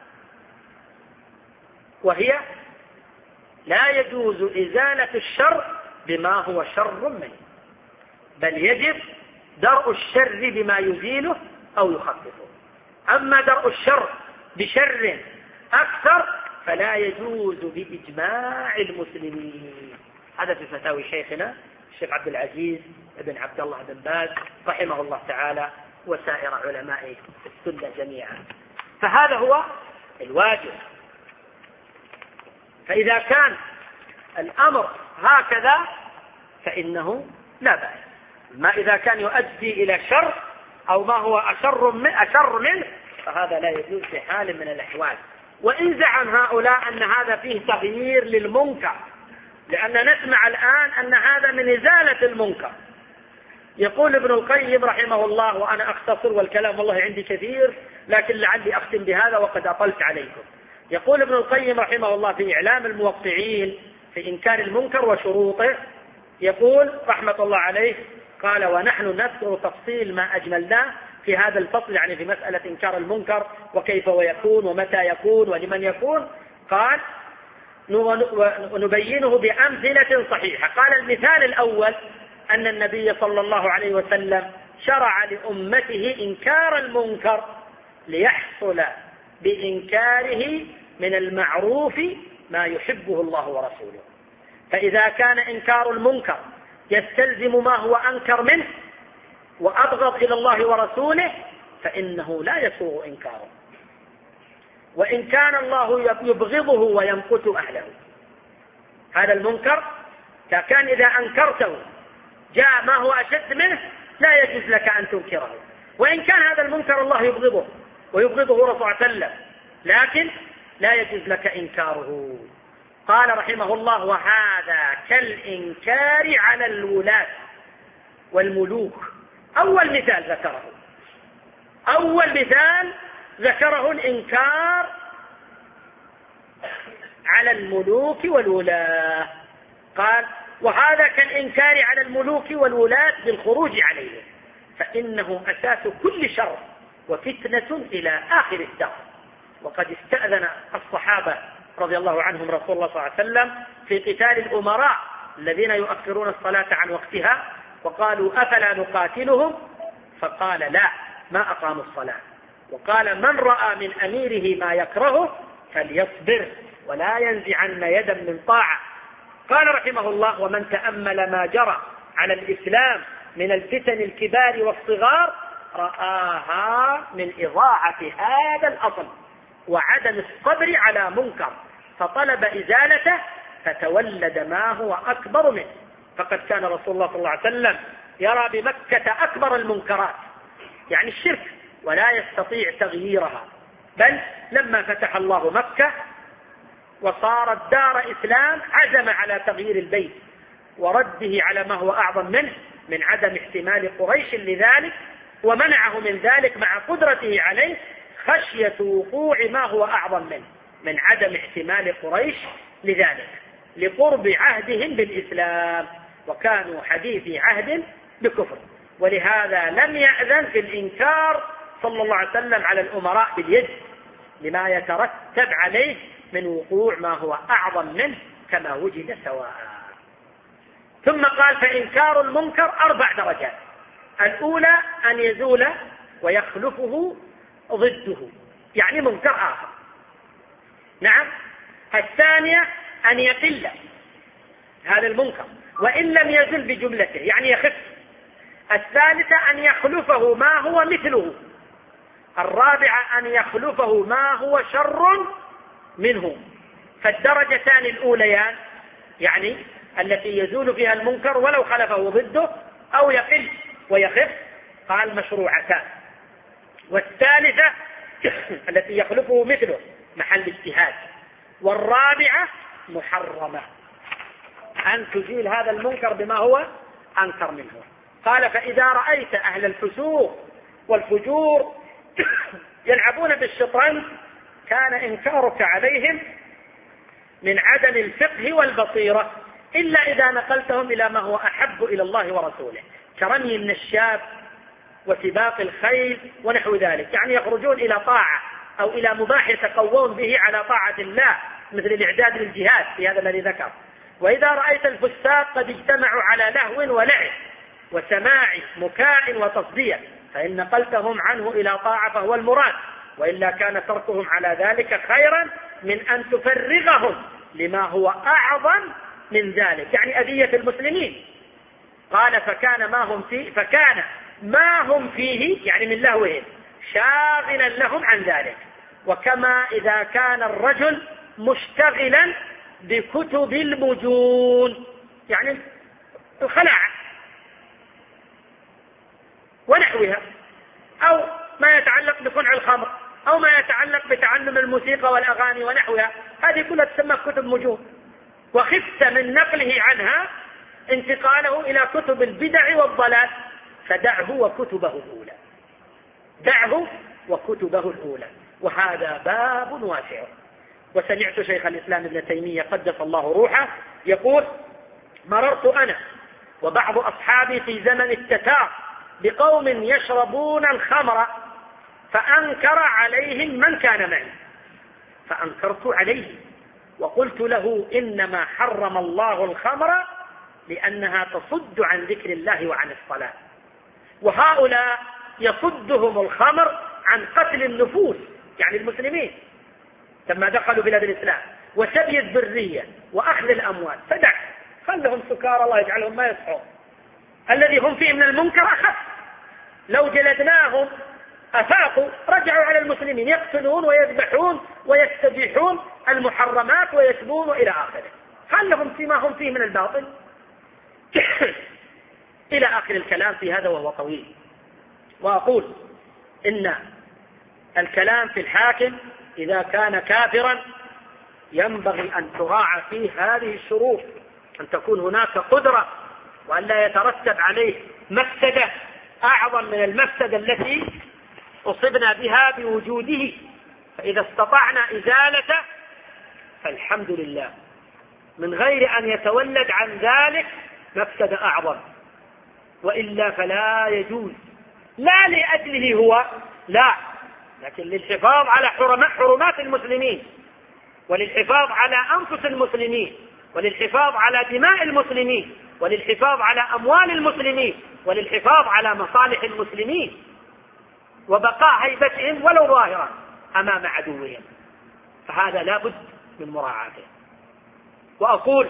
وهي: لا يجوز إزالة الشر بما هو شر منه، بل يجب درء الشر بما يزيله أو يخففه. أما درء الشر بشر أكثر فلا يجوز بإجماع المسلمين. هذا في فتاوي شيخنا الشيخ عبد العزيز بن عبد الله بن باز رحمه الله تعالى وسائر علماء السنة جميعا. فهذا هو الواجب. فإذا كان الأمر هكذا فإنه لا بأس. ما إذا كان يؤدي إلى شر أو ما هو أشر من أشر منه فهذا لا يجوز في حال من الأحوال. وإن زعم هؤلاء أن هذا فيه تغيير للمنكر، لأن نسمع الآن أن هذا من إزالة المنكر. يقول ابن القيم رحمه الله، وأنا أختصر والكلام والله عندي كثير لكن لعلي أختم بهذا وقد أطلت عليكم. يقول ابن القيم رحمه الله في إعلام الموقعين في إنكار المنكر وشروطه، يقول رحمة الله عليه: قال: ونحن نذكر تفصيل ما أجملناه في هذا الفصل، يعني في مسألة إنكار المنكر وكيف ويكون ومتى يكون ولمن يكون. قال: ونبينه بأمثلة صحيحة. قال: المثال الأول أن النبي صلى الله عليه وسلم شرع لأمته إنكار المنكر ليحصل بإنكاره من المعروف ما يحبه الله ورسوله. فإذا كان إنكار المنكر يستلزم ما هو أنكر منه وأبغض إلى الله ورسوله فإنه لا يسوغ إنكاره. وإن كان الله يبغضه ويمقت أهله، هذا المنكر كان إذا أنكرته جاء ما هو أشد منه لا يجوز لك أن تنكره. وإن كان هذا المنكر الله يبغضه ويبغضه رسول الله صلى الله عليه وسلم لكن لا يجوز لك إنكاره. قال رحمه الله: وهذا كالإنكار على الولاة والملوك. أول مثال ذكره أول مثال ذكره الإنكار على الملوك والولاة. قال: وهذا كالإنكار على الملوك والولاة بالخروج عليهم، فإنه أساس كل شر وفتنة إلى آخر الدهر. وقد استأذن الصحابة رضي الله عنهم رسول الله صلى الله عليه وسلم في قتال الأمراء الذين يؤخرون الصلاة عن وقتها، وقالوا: أفلا نقاتلهم؟ فقال: لا، ما أقاموا الصلاة. وقال: من رأى من أميره ما يكرهه فليصبر ولا ينزعن يدا من طاعة. قال رحمه الله: ومن تأمل ما جرى على الإسلام من الفتن الكبار والصغار رآها من إضاعة هذا الأصل وعدم الصبر على منكر، فطلب إزالته فتولد ما هو أكبر منه. فقد كان رسول الله صلى الله عليه وسلم يرى بمكة أكبر المنكرات، يعني الشرك، ولا يستطيع تغييرها، بل لما فتح الله مكة وصارت دار إسلام عزم على تغيير البيت ورده على ما هو أعظم منه من عدم احتمال قريش لذلك، ومنعه من ذلك مع قدرته عليه خشية وقوع ما هو أعظم منه من عدم احتمال قريش لذلك لقرب عهدهم بالإسلام، وكانوا حديثي عهد بكفر. ولهذا لم يأذن في الإنكار صلى الله عليه وسلم على الأمراء باليد لما يترتب عليه من وقوع ما هو أعظم منه كما وجد سواء. ثم قال: فإنكار المنكر أربع درجات. الأولى أن يزول ويخلفه ضده، يعني منكر آخر. نعم. الثانية أن يقل. هذا المنكر وإن لم يزل بجملته، يعني يخف. الثالثة أن يخلفه ما هو مثله. الرابعة أن يخلفه ما هو شر منه. فالدرجتان الأوليان يعني التي يزول فيها المنكر ولو خلفه ضده أو يقل ويخف قال مشروعتان. والثالثة التي يخلفه مثله محل اجتهاد. والرابعة محرمة، أن تزيل هذا المنكر بما هو أنكر منه. قال فإذا رأيت أهل الفسوق والفجور يلعبون بالشطرنج كان إنكارك عليهم من عدم الفقه والبصيرة، إلا إذا نقلتهم إلى ما هو أحب إلى الله ورسوله كرمي النشاب وسباق الخيل ونحو ذلك، يعني يخرجون إلى طاعة أو إلى مباح يتقوون به على طاعة الله مثل الإعداد للجهاد في هذا الذي ذكر. وإذا رأيت الفساق قد اجتمعوا على لهو ولعب وسماع مكاء وتصديق فإن نقلتهم عنه إلى طاعة فهو المراد، وإلا كان تركهم على ذلك خيرا من أن تفرغهم لما هو أعظم من ذلك، يعني أذية المسلمين. قال فكان ما هم فيه فكان ما هم فيه يعني من لهوهم شاغلا لهم عن ذلك. وكما إذا كان الرجل مشتغلا بكتب المجون يعني الخلاعة ونحوها، أو ما يتعلق بصنع الخمر، أو ما يتعلق بتعلم الموسيقى والأغاني ونحوها، هذه كلها تسمى كتب مجون. وخفت من نقله عنها انتقاله إلى كتب البدع والضلال فدعه وكتبه الأولى، دعه وكتبه الأولى. وهذا باب واسع. وسمعت شيخ الإسلام ابن تيمية قدس الله روحه يقول مررت أنا وبعض أصحابي في زمن التتار بقوم يشربون الخمر فأنكر عليهم من كان معي، فأنكرت عليه وقلت له إنما حرم الله الخمر لأنها تصد عن ذكر الله وعن الصلاة، وهؤلاء يصدهم الخمر عن قتل النفوس يعني المسلمين لما دخلوا بلاد الإسلام وسبي الذرية وأخذ الأموال، فدع خلهم سكار الله يجعلهم ما يصحون. الذي هم فيه من المنكر أخف، لو جلدناهم أفاقوا رجعوا على المسلمين يقتلون ويذبحون ويستبيحون المحرمات ويسبون إلى آخره، خلهم فيما هم فيه من الباطل إلى آخر الكلام في هذا وهو طويل. وأقول إن الكلام في الحاكم إذا كان كافرا ينبغي أن تراعى فيه هذه الشروط، أن تكون هناك قدرة وأن لا يترتب عليه مفسدة أعظم من المفسدة التي أصبنا بها بوجوده، فإذا استطعنا إزالته فالحمد لله، من غير أن يتولد عن ذلك مفسدة أعظم، وإلا فلا يجوز، لا لأجله هو لا، لكن للحفاظ على حرمات المسلمين، وللحفاظ على أنفس المسلمين، وللحفاظ على دماء المسلمين، وللحفاظ على أموال المسلمين، وللحفاظ على مصالح المسلمين، وبقاء هيبتهم ولو ظاهرا أمام عدوهم، فهذا لا بد من مراعاته. وأقول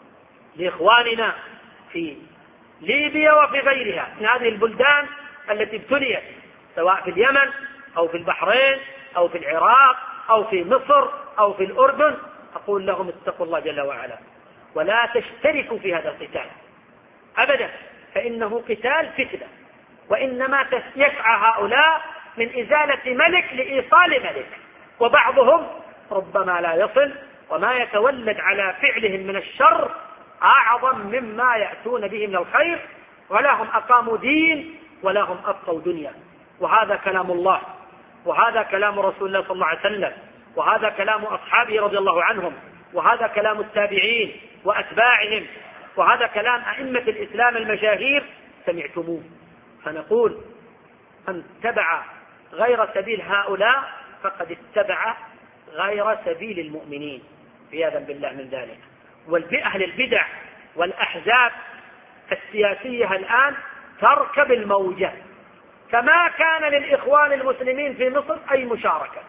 لإخواننا في ليبيا وفي غيرها من هذه البلدان التي ابتليت سواء في اليمن أو في البحرين أو في العراق أو في مصر أو في الأردن، أقول لهم اتقوا الله جل وعلا ولا تشتركوا في هذا القتال أبدا، فإنه قتال فتنة، وإنما يسعى هؤلاء من إزالة ملك لإيصال ملك، وبعضهم ربما لا يصل، وما يتولد على فعلهم من الشر أعظم مما يأتون به من الخير، ولا هم أقاموا دين ولا هم أبقوا دنيا. وهذا كلام الله، وهذا كلام رسول الله صلى الله عليه وسلم، وهذا كلام أصحابه رضي الله عنهم، وهذا كلام التابعين وأتباعهم، وهذا كلام أئمة الإسلام المشاهير سمعتموه. فنقول من اتبع غير سبيل هؤلاء فقد اتبع غير سبيل المؤمنين عياذا بالله من ذلك. والأهل البدع والأحزاب السياسية الآن تركب الموجة، كما كان للإخوان المسلمين في مصر أي مشاركة،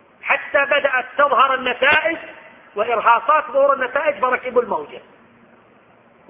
حتى بدأت تظهر النتائج وإرهاصات ظهور النتائج فركبوا الموجة،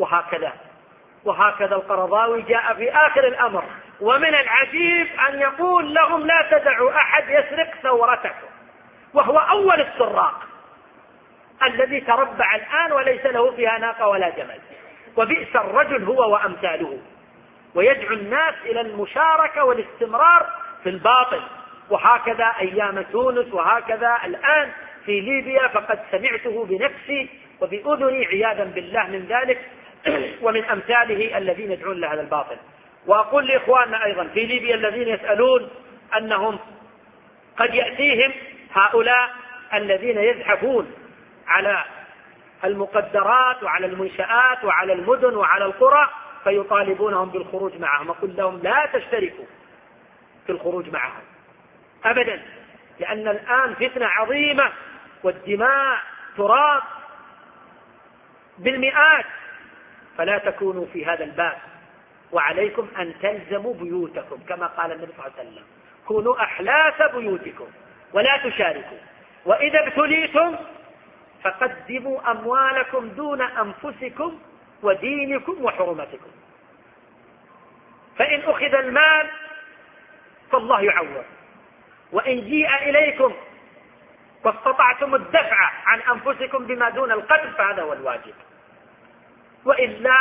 وهكذا وهكذا القرضاوي جاء في آخر الأمر: ومن العجيب أن يقول لهم لا تدعوا أحد يسرق ثورتكم، وهو أول السراق الذي تربع الآن وليس له فيها ناقة ولا جمل، وبئس الرجل هو وأمثاله، ويدعو الناس إلى المشاركة والاستمرار في الباطل. وهكذا أيام تونس، وهكذا الآن في ليبيا، فقد سمعته بنفسي وبأذني عياذا بالله من ذلك ومن أمثاله الذين يدعون لهذا الباطل. وأقول لإخواننا أيضا في ليبيا الذين يسألون أنهم قد يأتيهم هؤلاء الذين يزحفون على المقدرات وعلى المنشآت وعلى المدن وعلى القرى فيطالبونهم بالخروج معهم، أقول لهم لا تشتركوا في الخروج معهم أبدا، لأن الآن فتنة عظيمة والدماء تراق بالمئات، فلا تكونوا في هذا الباب، وعليكم أن تلزموا بيوتكم كما قال النبي صلى الله عليه وسلم: كونوا أحلاس بيوتكم ولا تشاركوا، وإذا ابتليتم فقدموا أموالكم دون أنفسكم ودينكم وحرمتكم، فإن أخذ المال فالله يعوض، وإن جيء إليكم واستطعتم الدفع عن أنفسكم بما دون القتل فهذا هو الواجب، وإلا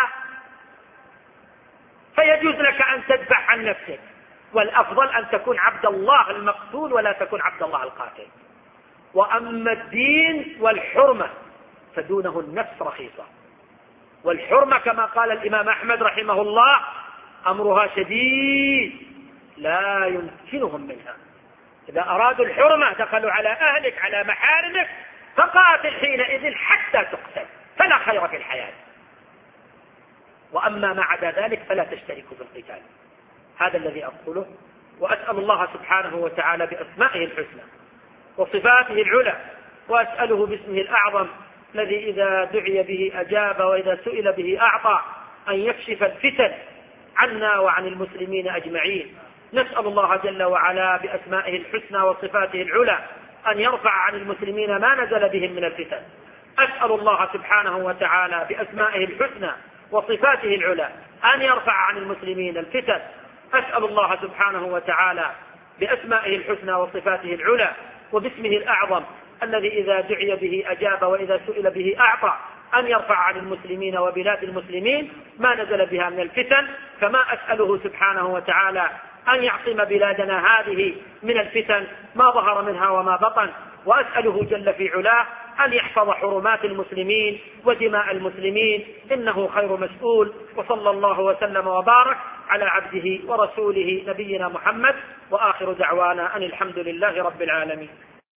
فيجوز لك أن تدفع عن نفسك، والأفضل أن تكون عبد الله المقتول ولا تكون عبد الله القاتل. وأما الدين والحرمة فدونه النفس رخيصة، والحرمة كما قال الإمام أحمد رحمه الله أمرها شديد لا يمكنهم منها، إذا أرادوا الحرمة دخلوا على أهلك على محارمك فقاتل حينئذ حتى تقتل، فلا خير في الحياة. وأما ما عدا ذلك فلا تشتركوا في القتال. هذا الذي أقوله، وأسأل الله سبحانه وتعالى بأسمائه الحسنى وصفاته العلى، وأسأله باسمه الأعظم الذي إذا دعي به أجاب وإذا سئل به أعطى أن يكشف الفتن عنا وعن المسلمين أجمعين. نسأل الله جل وعلا بأسمائه الحسنى وصفاته العلى أن يرفع عن المسلمين ما نزل بهم من الفتن. أسأل الله سبحانه وتعالى بأسمائه الحسنى وصفاته العلى أن يرفع عن المسلمين الفتن. أسأل الله سبحانه وتعالى بأسمائه الحسنى وصفاته العلى وباسمه الأعظم الذي إذا دعي به أجاب وإذا سئل به أعطى أن يرفع عن المسلمين وبلاد المسلمين ما نزل بها من الفتن، كما أسأله سبحانه وتعالى أن يعصم بلادنا هذه من الفتن ما ظهر منها وما بطن، وأسأله جل في علاه أن يحفظ حرمات المسلمين ودماء المسلمين، إنه خير مسؤول. وصلى الله وسلم وبارك على عبده ورسوله نبينا محمد، وآخر دعوانا أن الحمد لله رب العالمين.